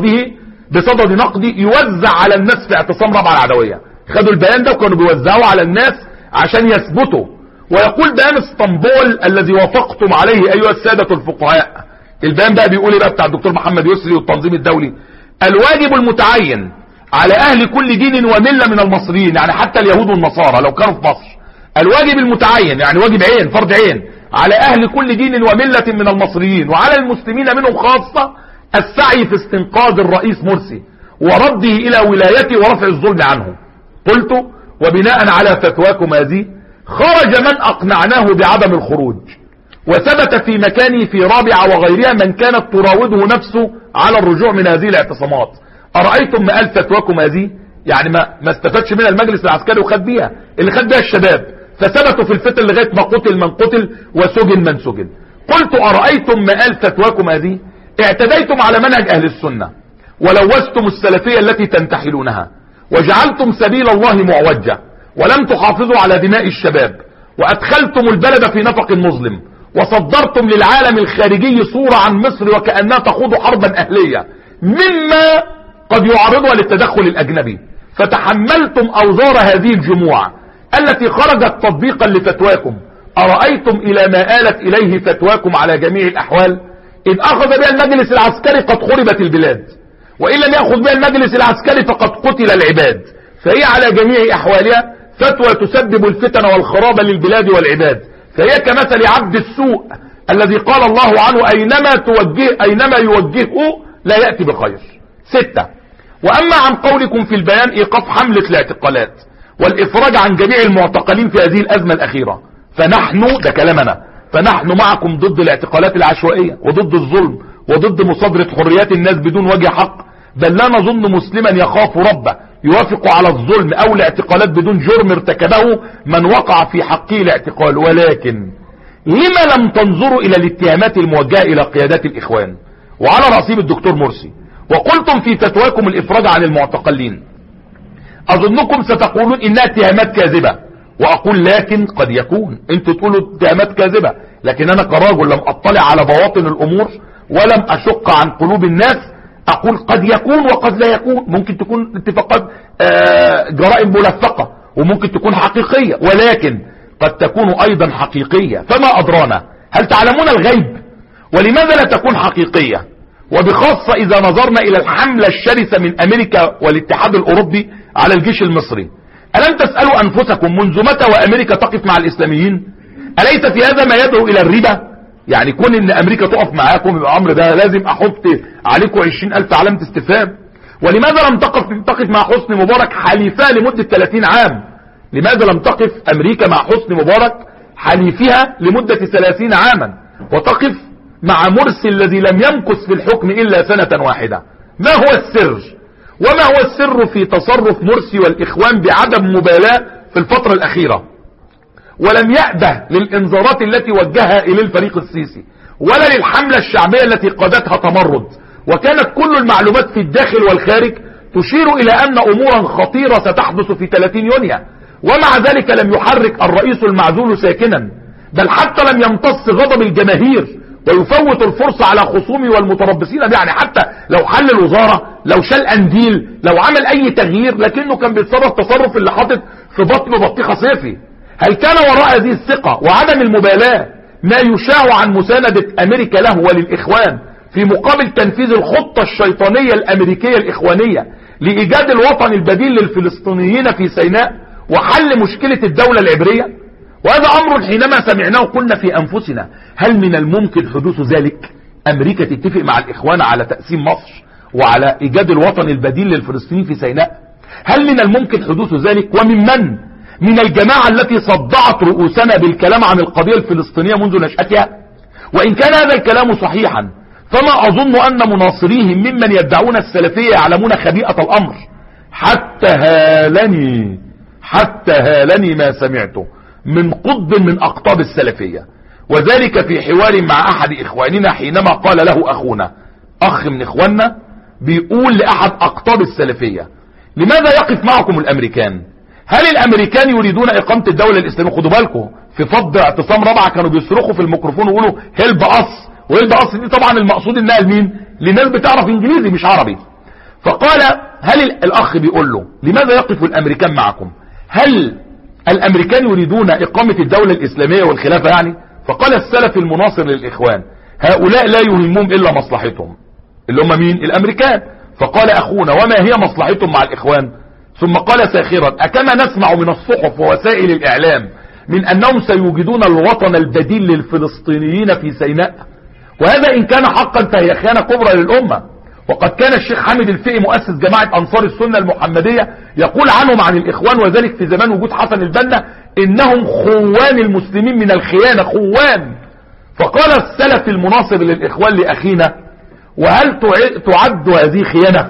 بصدد نقده يوزع على الناس في اعتصام رابعة العدوية. خدوا البيان ده وكانوا بيوزعوا على الناس عشان يثبتوا. ويقول بيان اسطنبول الذي وافقتم عليه أيها السادة الفقهاء، البيان بقى بيقول ايه بقى بتاع الدكتور محمد يسري والتنظيم الدولي؟ الواجب المتعين على أهل كل دين وملة من المصريين، يعني حتى اليهود والنصارى لو كانوا في مصر، الواجب المتعين يعني واجب عين فرض عين على أهل كل دين وملة من المصريين وعلى المسلمين منهم خاصة السعي في استنقاذ الرئيس مرسي ورده إلى ولايته ورفع الظلم عنه. قلت وبناء على فتواكم هذه خرج من أقنعناه بعدم الخروج، وثبت في مكانه في رابعة وغيرها من كانت تراوده نفسه على الرجوع من هذه الاعتصامات. أرأيتم ما قال فتواكم هذه؟ يعني ما استفادش منها المجلس العسكري وخد بيها، اللي خد بيها الشباب، فثبتوا في الفتن لغاية ما قتل من قتل وسجن من سجن. قلت أرأيتم ما قال فتواكم هذه؟ اعتديتم على منهج أهل السنة ولوثتم السلفية التي تنتحلونها وجعلتم سبيل الله معوجة ولم تحافظوا على دماء الشباب وأدخلتم البلد في نفق مظلم وصدرتم للعالم الخارجي صورة عن مصر وكأنها تخوض حربا أهلية مما قد يعرضها للتدخل الأجنبي، فتحملتم أوزار هذه الجموع التي خرجت تطبيقا لفتواكم. أرأيتم إلى ما آلت إليه فتواكم على جميع الأحوال؟ إذ أخذ بها المجلس العسكري قد خربت البلاد، وإن لم يأخذ بها المجلس العسكري فقد قتل العباد، فهي على جميع أحوالها فتوى تسبب الفتن والخراب للبلاد والعباد، فهي كمثل عبد السوء الذي قال الله عنه أينما يوجهه لا يأتي بخير. 6. وأما عن قولكم في البيان إيقاف حملة الاعتقالات والإفراج عن جميع المعتقلين في هذه الأزمة الأخيرة، فنحن ده كلامنا، فنحن معكم ضد الاعتقالات العشوائية وضد الظلم وضد مصادرة حريات الناس بدون وجه حق، بل لا نظن مسلما يخاف ربه يوافق على الظلم أو الاعتقالات بدون جرم ارتكبه من وقع في حقه الاعتقال. ولكن لما لم تنظروا إلى الاتهامات الموجهة إلى قيادات الإخوان وعلى رأسهم الدكتور مرسي وقلتم في فتواكم الإفراج عن المعتقلين؟ أظنكم ستقولون إنها اتهامات كاذبة، وأقول لكن قد يكون. انتوا تقولوا اتهامات كاذبة، لكن أنا كراجل لم أطلع على بواطن الأمور ولم أشق عن قلوب الناس أقول قد يكون وقد لا يكون. ممكن تكون اتفاقات جرائم ملفقة وممكن تكون حقيقية، ولكن قد تكون أيضا حقيقية، فما أدرانا. هل تعلمون الغيب؟ ولماذا لا تكون حقيقية؟ وبخاصة إذا نظرنا إلى الحملة الشرسة من أمريكا والاتحاد الأوروبي على الجيش المصري. ألم تسألوا أنفسكم منذ متى وأمريكا تقف مع الإسلاميين؟ أليس في هذا ما يدعو إلى الربا؟ يعني كون إن أمريكا تقف معاكم الأمر ده لازم أحط عليكم 20,000 علامة استفهام. ولماذا لم تقف مع حسني مبارك حليفها لمدة 30 عام؟ لماذا لم تقف أمريكا مع حسني مبارك حليفها لمدة 30 عاما وتقف مع مرسي الذي لم يمكث في الحكم إلا سنة واحدة؟ ما هو السر؟ وما هو السر في تصرف مرسي والإخوان بعدم مبالاة في الفترة الأخيرة؟ ولم يأبه للإنذارات التي وجهها إلى الفريق السيسي ولا للحملة الشعبية التي قادتها تمرد، وكانت كل المعلومات في الداخل والخارج تشير إلى أن أمورا خطيرة ستحدث في 30 يونيو، ومع ذلك لم يحرك الرئيس المعزول ساكنا، بل حتى لم يمتص غضب الجماهير ويفوت الفرصة على خصومه والمتربصين. يعني حتى لو حل الوزارة، لو شال أنديل، لو عمل أي تغيير، لكنه كان بيتصرف تصرف اللي حاطط في بطنه بطيخة صيفي. هل كان وراء هذه الثقة وعدم المبالاة ما يشاع عن مساندة أمريكا له وللإخوان في مقابل تنفيذ الخطة الشيطانية الأمريكية الإخوانية لإيجاد الوطن البديل للفلسطينيين في سيناء وحل مشكلة الدولة العبرية؟ وهذا أمر حينما سمعناه قلنا في أنفسنا هل من الممكن حدوث ذلك؟ أمريكا تتفق مع الإخوان على تقسيم مصر وعلى إيجاد الوطن البديل للفلسطينيين في سيناء؟ هل من الممكن حدوث ذلك؟ ومن من الجماعة التي صدعت رؤوسنا بالكلام عن القضية الفلسطينية منذ نشأتها؟ وإن كان هذا الكلام صحيحا فما أظن أن مناصريهم ممن يدعون السلفية يعلمون خبيئة الأمر. حتى هالني ما سمعته من قطب من أقطاب السلفية، وذلك في حوار مع أحد إخواننا حينما قال له أخونا، أخ من إخواننا بيقول لأحد أقطاب السلفية: لماذا يقف معكم الأمريكان؟ هل الأمريكان يريدون إقامة الدولة الإسلامية؟ خدوا بالكم في فض اعتصام رابعة كانوا بيصرخوا في الميكروفون ويقولوا هيلب أس، وهيلب أس دي طبعا المقصود إنها لمين؟ لناس بتعرف إنجليزي مش عربي. فقال هل الأخ بيقول له لماذا يقف الأمريكان معكم؟ هل الأمريكان يريدون إقامة الدولة الإسلامية والخلافة يعني؟ فقال السلف المناصر للإخوان: هؤلاء لا يهمهم إلا مصلحتهم، اللي هم مين؟ الأمريكان. فقال أخونا: وما هي مصلحتهم مع الإخوان؟ ثم قال ساخرا: أكما نسمع من الصحف ووسائل الإعلام من أنهم سيوجدون الوطن البديل للفلسطينيين في سيناء؟ وهذا إن كان حقا فهي خيانة كبرى للأمة. وقد كان الشيخ حامد الفقي مؤسس جماعة أنصار السنة المحمدية يقول عنهم عن الإخوان، وذلك في زمان وجود حسن البنا، إنهم خوان المسلمين من الخيانة، خوان. فقال السلف المناصر للإخوان لأخينا: وهل تعد هذه خيانة؟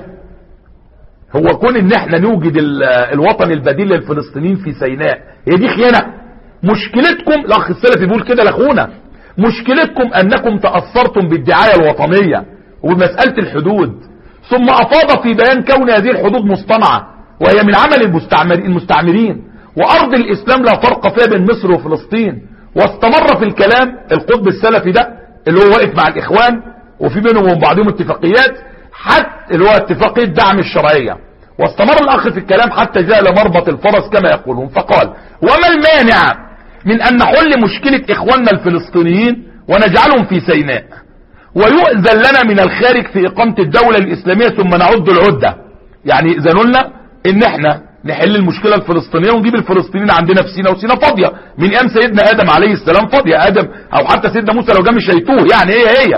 هو كون ان احنا نوجد الوطن البديل للفلسطينيين في سيناء هي دي خيانة؟ مشكلتكم، الاخ السلفي بيقول كده لاخونا، مشكلتكم انكم تأثرتم بالدعاية الوطنية وبمسألة الحدود، ثم افاض في بيان كون هذه الحدود مصطنعة وهي من عمل المستعمرين، وارض الاسلام لا فرق فيها بين مصر وفلسطين. واستمر في الكلام القطب السلفي ده اللي هو واقف مع الاخوان وفي بينهم وبين بعضهم اتفاقيات، حتى اللي هو اتفاقية دعم الشرعية. واستمر الاخ في الكلام حتى جاء لمربط الفرس كما يقولون، فقال: وما المانع من ان نحل مشكلة اخواننا الفلسطينيين ونجعلهم في سيناء، ويؤذن لنا من الخارج في اقامة الدولة الاسلامية ثم نعد العدة؟ يعني اذنوا لنا ان احنا نحل المشكلة الفلسطينية ونجيب الفلسطينيين عندنا في سيناء، وسيناء فاضية من ايام سيدنا ادم عليه السلام، فاضية ادم او حتى سيدنا موسى لو جاء مش هيتوه، يعني هي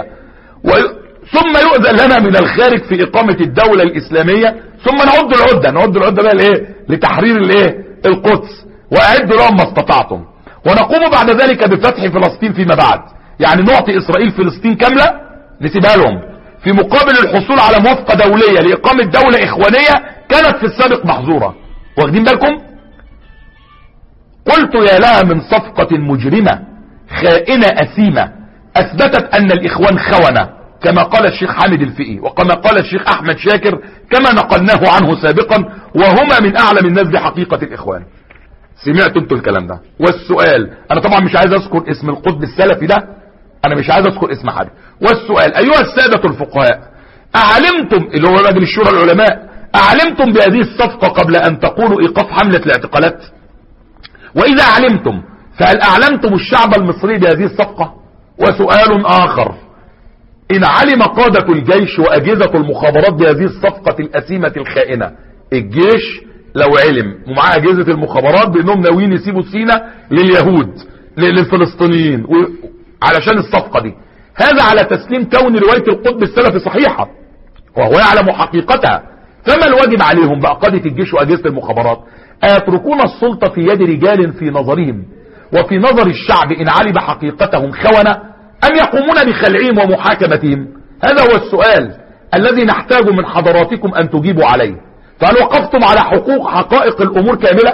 ثم يؤذن لنا من الخارج في اقامة الدولة الاسلامية ثم نعد العدة بقى الايه؟ لتحرير الايه؟ القدس، واعدوا لهم ما استطعتم، ونقوم بعد ذلك بفتح فلسطين فيما بعد. يعني نعطي اسرائيل فلسطين كاملة نسيبها لهم في مقابل الحصول على موافقة دولية لإقامة دولة إخوانية كانت في السابق محظورة. واخدين بالكم؟ قلت يا لها من صفقة مجرمة خائنة أثيمة أثبتت أن الإخوان خونة، كما قال الشيخ حامد الفقي وكما قال الشيخ أحمد شاكر كما نقلناه عنه سابقا، وهما من أعلم الناس بحقيقة الإخوان. سمعتوا انتوا الكلام ده؟ والسؤال، أنا طبعا مش عايز أذكر اسم القطب السلفي ده، أنا مش عايز أذكر اسم حد. والسؤال: أيها السادة الفقهاء، أعلمتم، اللي هو راجل الشورى العلماء، أعلمتم بهذه الصفقة قبل أن تقولوا إيقاف حملة الاعتقالات؟ وإذا علمتم فهل أعلمتم الشعب المصري بهذه الصفقة؟ وسؤال آخر: إن علم قادة الجيش وأجهزة المخابرات بهذه الصفقة الأثيمة الخائنة، الجيش لو علم ومعاه أجهزة المخابرات بأنهم ناويين يسيبوا سيناء لليهود للفلسطينيين علشان الصفقة دي، هذا على تسليم كون رواية القطب السلفي صحيحة وهو يعلم حقيقتها، فما الواجب عليهم بقى قادة الجيش وأجهزة المخابرات؟ أيتركون السلطة في يد رجال في نظرهم وفي نظر الشعب إن علم حقيقتهم خونة، أم يقومون بخلعهم ومحاكمتهم؟ هذا هو السؤال الذي نحتاج من حضراتكم أن تجيبوا عليه. فهل وقفتم على حقائق الأمور كاملة؟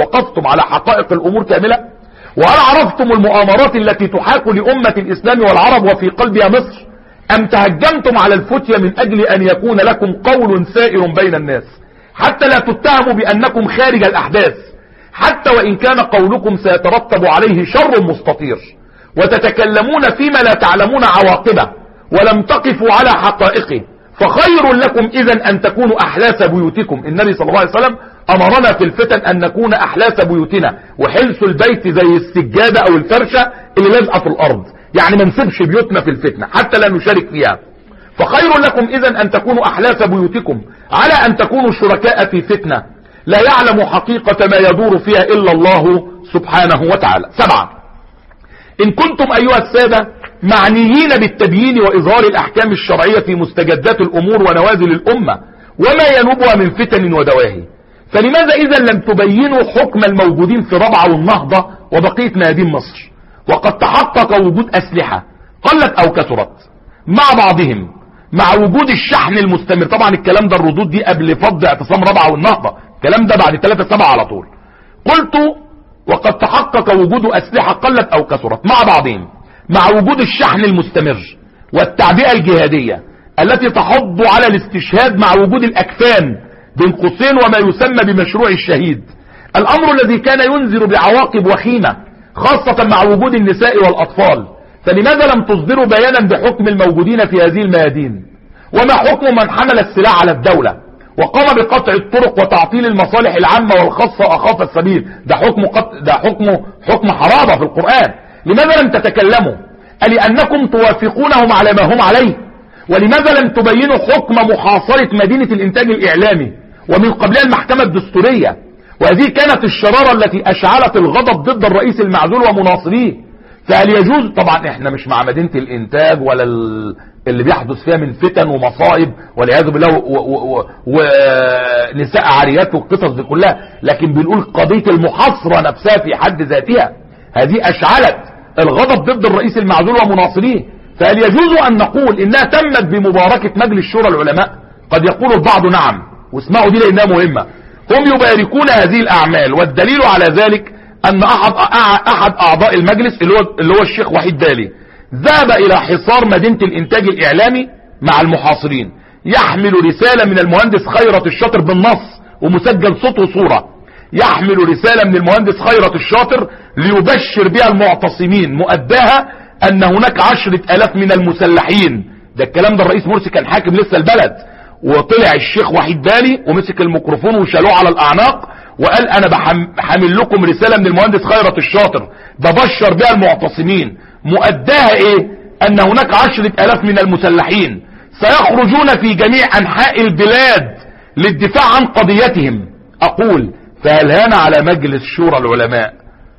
وهل عرفتم المؤامرات التي تحاك لأمة الإسلام والعرب وفي قلبها مصر؟ أم تهجمتم على الفتية من أجل أن يكون لكم قول سائر بين الناس حتى لا تتهموا بأنكم خارج الأحداث، حتى وإن كان قولكم سيترتب عليه شر مستطير، وتتكلمون فيما لا تعلمون عواقبه ولم تقفوا على حقائقه؟ فخير لكم إذن أن تكونوا أحلاس بيوتكم. النبي صلى الله عليه وسلم أمرنا في الفتن أن نكون أحلاس بيوتنا، وحلس البيت زي السجادة أو الفرشة اللي لازقة في الأرض، يعني ما نسيبش بيوتنا في الفتنة حتى لا نشارك فيها. فخير لكم إذن أن تكونوا أحلاس بيوتكم على أن تكونوا شركاء في فتنة لا يعلم حقيقة ما يدور فيها إلا الله سبحانه وتعالى. 7. إن كنتم أيها السادة معنيين بالتبيين وإظهار الأحكام الشرعية في مستجدات الأمور ونوازل الأمة وما ينوبها من فتن ودواهي، فلماذا إذا لم تبينوا حكم الموجودين في ربعة والنهضة وبقية ميادين مصر، وقد تحقق وجود أسلحة قلت أو كثرت مع بعضهم مع وجود الشحن المستمر. طبعا الكلام ده الردود دي قبل فض اعتصام رابعة والنهضة، الكلام ده بعد 3/7 على طول. قلت وقد تحقق وجود أسلحة قلت أو كثرت مع بعضهم مع وجود الشحن المستمر والتعبئة الجهادية التي تحض على الاستشهاد مع وجود الأكفان بين قوسين وما يسمى بمشروع الشهيد، الأمر الذي كان ينذر بعواقب وخيمة خاصة مع وجود النساء والأطفال. فلماذا لم تصدروا بيانا بحكم الموجودين في هذه الميادين؟ وما حكم من حمل السلاح على الدولة وقام بقطع الطرق وتعطيل المصالح العامة والخاصة وأخاف السبيل؟ ده حكم حرابة في القرآن. لماذا لم تتكلموا؟ ألأنكم توافقونهم على ما هم عليه؟ ولماذا لم تبينوا حكم محاصرة مدينة الإنتاج الإعلامي ومن قبلها المحكمة الدستورية؟ وهذه كانت الشرارة التي أشعلت الغضب ضد الرئيس المعزول ومناصريه. فهل يجوز؟ طبعا احنا مش مع مدينة الإنتاج ولا اللي بيحدث فيها من فتن ومصائب والعياذ بالله ونساء عاريات والقصص دي كلها، لكن بنقول قضية المحاصرة نفسها في حد ذاتها هذه أشعلت الغضب ضد الرئيس المعزول ومناصريه. فهل يجوز أن نقول إنها تمت بمباركة مجلس شورى العلماء؟ قد يقول البعض نعم، واسمعوا دي لأنها مهمة، هم يباركون هذه الأعمال، والدليل على ذلك أن أحد أعضاء المجلس اللي هو الشيخ وحيد بالي ذهب إلى حصار مدينة الإنتاج الإعلامي مع المحاصرين يحمل رسالة من المهندس خيرت الشاطر بالنص ومسجل صوت وصورة، يحمل رسالة من المهندس خيرت الشاطر ليبشر بها المعتصمين مؤداها أن هناك 10,000 من المسلحين. ده الكلام ده الرئيس مرسي كان حاكم لسه البلد، وطلع الشيخ وحيد بالي ومسك الميكروفون وشالوه على الأعناق وقال أنا بحمل لكم رسالة من المهندس خيرت الشاطر ببشر بها المعتصمين مؤداها إيه؟ أن هناك 10,000 من المسلحين سيخرجون في جميع أنحاء البلاد للدفاع عن قضيتهم. أقول فهل هان على مجلس شورى العلماء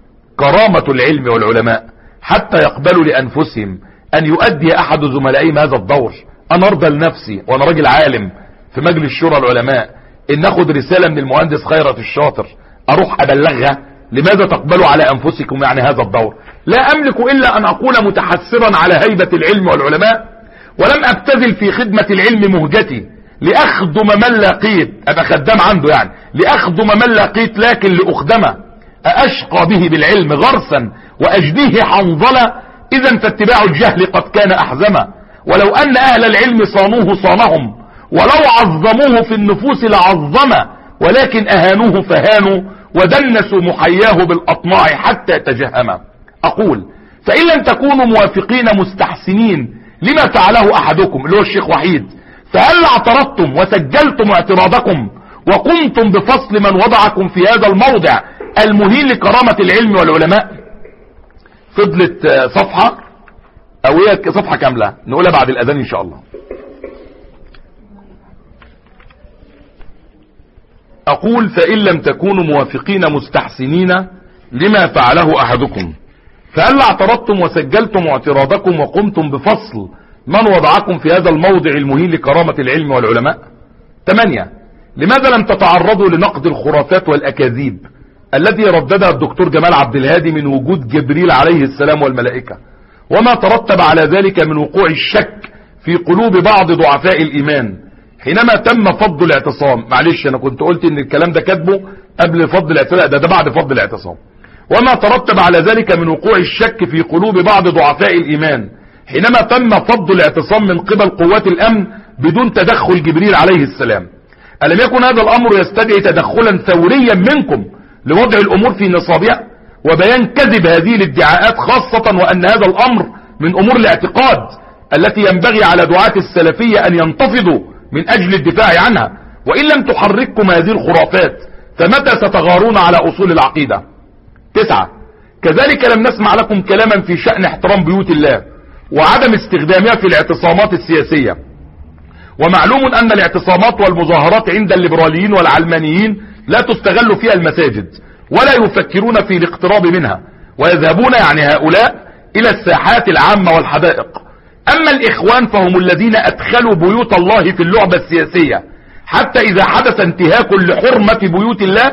كرامة العلم والعلماء حتى يقبلوا لأنفسهم أن يؤدي أحد زملائهم هذا الدور؟ أنا أرضى لنفسي وأنا راجل عالم في مجلس شورى العلماء إن أخذ رسالة من المهندس خيرت الشاطر أروح أبلغها؟ لماذا تقبلوا على أنفسكم يعني هذا الدور؟ لا أملك إلا أن أقول متحسرا على هيبة العلم والعلماء، ولم أبتذل في خدمة العلم مهجتي لأخدم من لقيت، أبقى خدام عنده يعني، لأخدم من لقيت لكن لأخدمه أشقى به بالعلم غرسا وأجديه حنظلة، إذا فاتباع الجهل قد كان أحزما. ولو أن أهل العلم صانوه صانهم، ولو عظموه في النفوس لعظما، ولكن أهانوه فهانوا ودنسوا محياه بالأطماع حتى تجهما. أقول فإن لم تكونوا موافقين مستحسنين لما فعله أحدكم اللي هو الشيخ وحيد، فهل اعترضتم وسجلتم اعتراضكم وقمتم بفصل من وضعكم في هذا الموضع المهين لكرامة العلم والعلماء؟ فضلت صفحة أو هي صفحة كاملة نقولها بعد الأذان إن شاء الله. أقول فإن لم تكونوا موافقين مستحسنين لما فعله أحدكم، فهل اعترضتم وسجلتم اعتراضكم وقمتم بفصل من وضعكم في هذا الموضع المهين لكرامة العلم والعلماء؟ 8. لماذا لم تتعرضوا لنقد الخرافات والأكاذيب التي رددها الدكتور جمال عبد الهادي من وجود جبريل عليه السلام والملائكة، وما ترتب على ذلك من وقوع الشك في قلوب بعض ضعفاء الإيمان حينما تم فض الاعتصام؟ معلش أنا كنت قلت إن الكلام ده كاتبه قبل فض الاعتصام، ده بعد فض الاعتصام. وما ترتب على ذلك من وقوع الشك في قلوب بعض ضعفاء الإيمان حينما تم فض الاعتصام من قبل قوات الأمن بدون تدخل جبريل عليه السلام. ألم يكن هذا الأمر يستدعي تدخلا ثوريا منكم لوضع الأمور في نصابها وبيان كذب هذه الادعاءات، خاصة وأن هذا الأمر من أمور الاعتقاد التي ينبغي على دعاة السلفية أن ينتفضوا من أجل الدفاع عنها؟ وإن لم تحرككم هذه الخرافات فمتى ستغارون على أصول العقيدة؟ 9. كذلك لم نسمع لكم كلاما في شأن احترام بيوت الله وعدم استخدامها في الاعتصامات السياسية. ومعلوم أن الاعتصامات والمظاهرات عند الليبراليين والعلمانيين لا تستغل فيها المساجد ولا يفكرون في الاقتراب منها، ويذهبون يعني هؤلاء إلى الساحات العامة والحدائق. أما الإخوان فهم الذين أدخلوا بيوت الله في اللعبة السياسية، حتى إذا حدث انتهاك لحرمة بيوت الله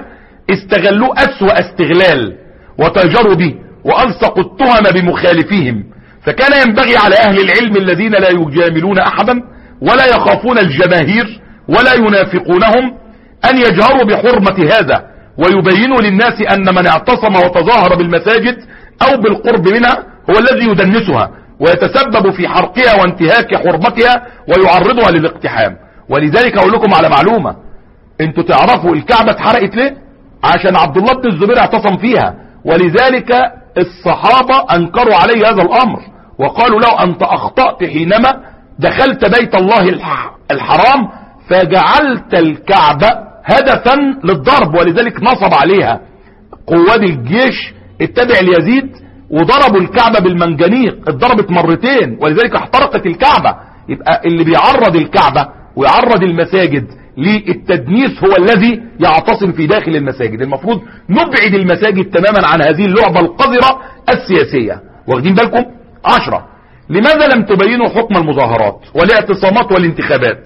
استغلوا أسوأ استغلال وتاجروا به وألصقوا التهم بمخالفيهم، فكان ينبغي على اهل العلم الذين لا يجاملون احدا ولا يخافون الجماهير ولا ينافقونهم ان يجهروا بحرمة هذا ويبينوا للناس ان من اعتصم وتظاهر بالمساجد او بالقرب منها هو الذي يدنسها ويتسبب في حرقها وانتهاك حرمتها ويعرضها للاقتحام. ولذلك اقول لكم على معلومة، انتوا تعرفوا الكعبة اتحرقت ليه؟ عشان عبد الله بن الزبير اعتصم فيها، ولذلك الصحابة انكروا عليه هذا الامر وقالوا له انت اخطأت حينما دخلت بيت الله الحرام فجعلت الكعبة هدفا للضرب، ولذلك نصب عليها قوات الجيش التابع ليزيد وضربوا الكعبة بالمنجنيق، اتضربت مرتين ولذلك احترقت الكعبة. يبقى اللي بيعرض الكعبة ويعرض المساجد للتدنيس هو الذي يعتصم في داخل المساجد. المفروض نبعد المساجد تماما عن هذه اللعبة القذرة السياسية. واخدين بالكم؟ 10. لماذا لم تبينوا حكم المظاهرات والاعتصامات والانتخابات؟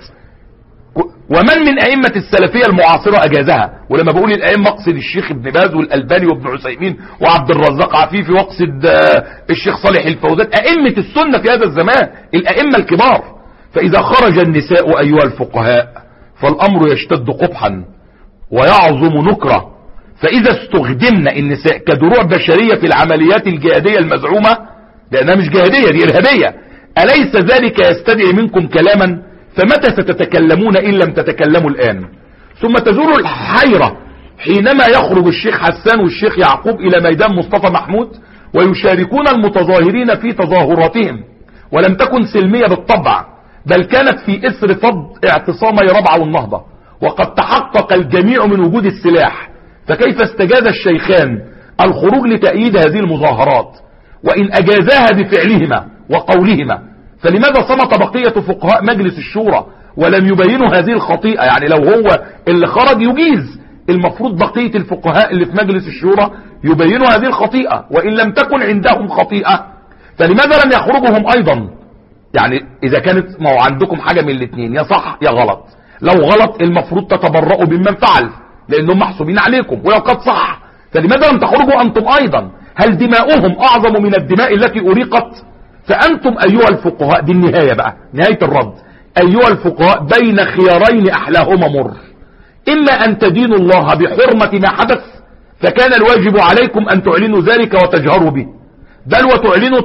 ومن من ائمة السلفية المعاصرة اجازها؟ ولما بقول الائمة اقصد الشيخ ابن باز والالباني وابن عثيمين وعبد الرزاق عفيفي، واقصد الشيخ صالح الفوزان، ائمة السنة في هذا الزمان، الائمة الكبار. فاذا خرج النساء ايها الفقهاء فالامر يشتد قبحا ويعظم نكرة. فاذا استخدمنا النساء كدروع بشرية في العمليات الجهادية المزعومة، لانها مش جهادية دي ارهابية، اليس ذلك يستدعي منكم كلاما؟ فمتى ستتكلمون ان لم تتكلموا الان؟ ثم تزول الحيرة حينما يخرج الشيخ حسان والشيخ يعقوب الى ميدان مصطفى محمود ويشاركون المتظاهرين في تظاهراتهم، ولم تكن سلمية بالطبع، بل كانت في اثر فض اعتصامي ربعة والنهضة، وقد تحقق الجميع من وجود السلاح. فكيف استجاز الشيخان الخروج لتأييد هذه المظاهرات وان اجازاها بفعلهما وقولهما؟ فلماذا صمت بقية فقهاء مجلس الشورى ولم يبينوا هذه الخطيئة؟ يعني لو هو اللي خرج يجيز، المفروض بقية الفقهاء اللي في مجلس الشورى يبينوا هذه الخطيئة، وإن لم تكن عندهم خطيئة فلماذا لم يخرجوا هم أيضا؟ يعني إذا كانت ما هو عندكم حاجة من الاثنين، يا صح يا غلط. لو غلط المفروض تتبرؤوا بمن فعل لأنهم محسوبين عليكم، ولو قد صح فلماذا لم تخرجوا أنتم أيضا؟ هل دماؤهم أعظم من الدماء التي أريقت؟ فأنتم أيها الفقهاء، دي النهاية بقى، نهاية الرد، أيها الفقهاء بين خيارين أحلاهما مر، إما أن تدينوا الله بحرمة ما حدث فكان الواجب عليكم أن تعلنوا ذلك وتجهروا به، بل وتعلنوا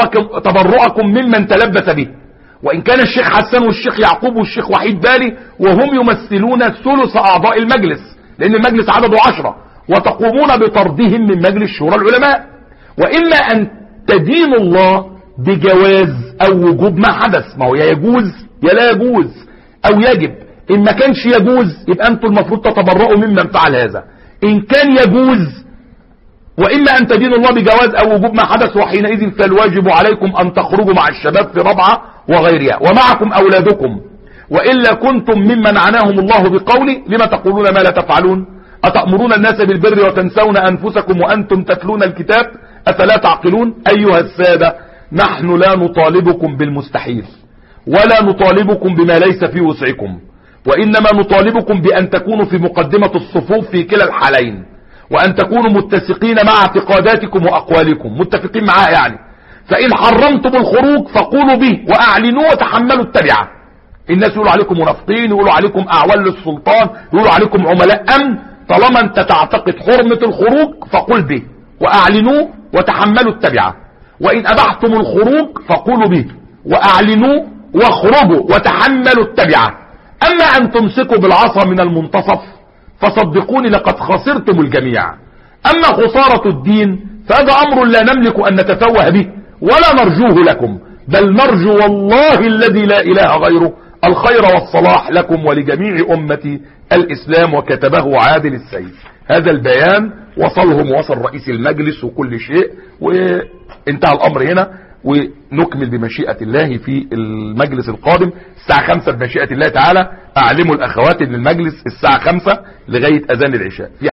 تبرؤكم ممن تلبس به، وإن كان الشيخ حسان والشيخ يعقوب والشيخ وحيد بالي وهم يمثلون ثلث أعضاء المجلس، لأن المجلس عدده 10، وتقومون بطردهم من مجلس شورى العلماء. وإما أن تدينوا الله بجواز او وجوب ما حدث، ما هو يا يجوز يا لا يجوز او يجب. ان ما كانش يجوز يبقى انتم المفروض تتبرؤوا ممن فعل هذا، ان كان يجوز واما ان تدينوا الله بجواز او وجوب ما حدث، وحينئذ فالواجب عليكم ان تخرجوا مع الشباب في ربعة وغيرها ومعكم اولادكم، والا كنتم ممن عناهم الله بقوله لما تقولون ما لا تفعلون اتأمرون الناس بالبر وتنسون انفسكم وانتم تتلون الكتاب افلا تعقلون. ايها السادة، نحن لا نطالبكم بالمستحيل ولا نطالبكم بما ليس في وسعكم، وإنما نطالبكم بأن تكونوا في مقدمة الصفوف في كلا الحالين، وأن تكونوا متسقين مع اعتقاداتكم وأقوالكم، متفقين معها يعني. فإن حرمتم الخروج فقولوا به وأعلنوا وتحملوا التبعة. الناس يقولوا عليكم منافقين، يقولوا عليكم أعوان للسلطان، يقولوا عليكم عملاء أمن، طالما أنت تعتقد حرمة الخروج فقل به وأعلنوا وتحملوا التبعة. وإن أبحتم الخروج فقولوا به وأعلنوا واخرجوا وتحملوا التبعة. أما أن تمسكوا بالعصا من المنتصف فصدقوني لقد خسرتم الجميع. أما خسارة الدين فهذا أمر لا نملك أن نتفوه به ولا نرجوه لكم، بل نرجو والله الذي لا إله غيره الخير والصلاح لكم ولجميع أمة الإسلام. وكتبه عادل السيف. هذا البيان وصلهم وصل رئيس المجلس وكل شيء، وانتهى الأمر هنا، ونكمل بمشيئة الله في المجلس القادم الساعة 5 بمشيئة الله تعالى. أعلموا الأخوات ان المجلس الساعة 5 لغاية أذان العشاء.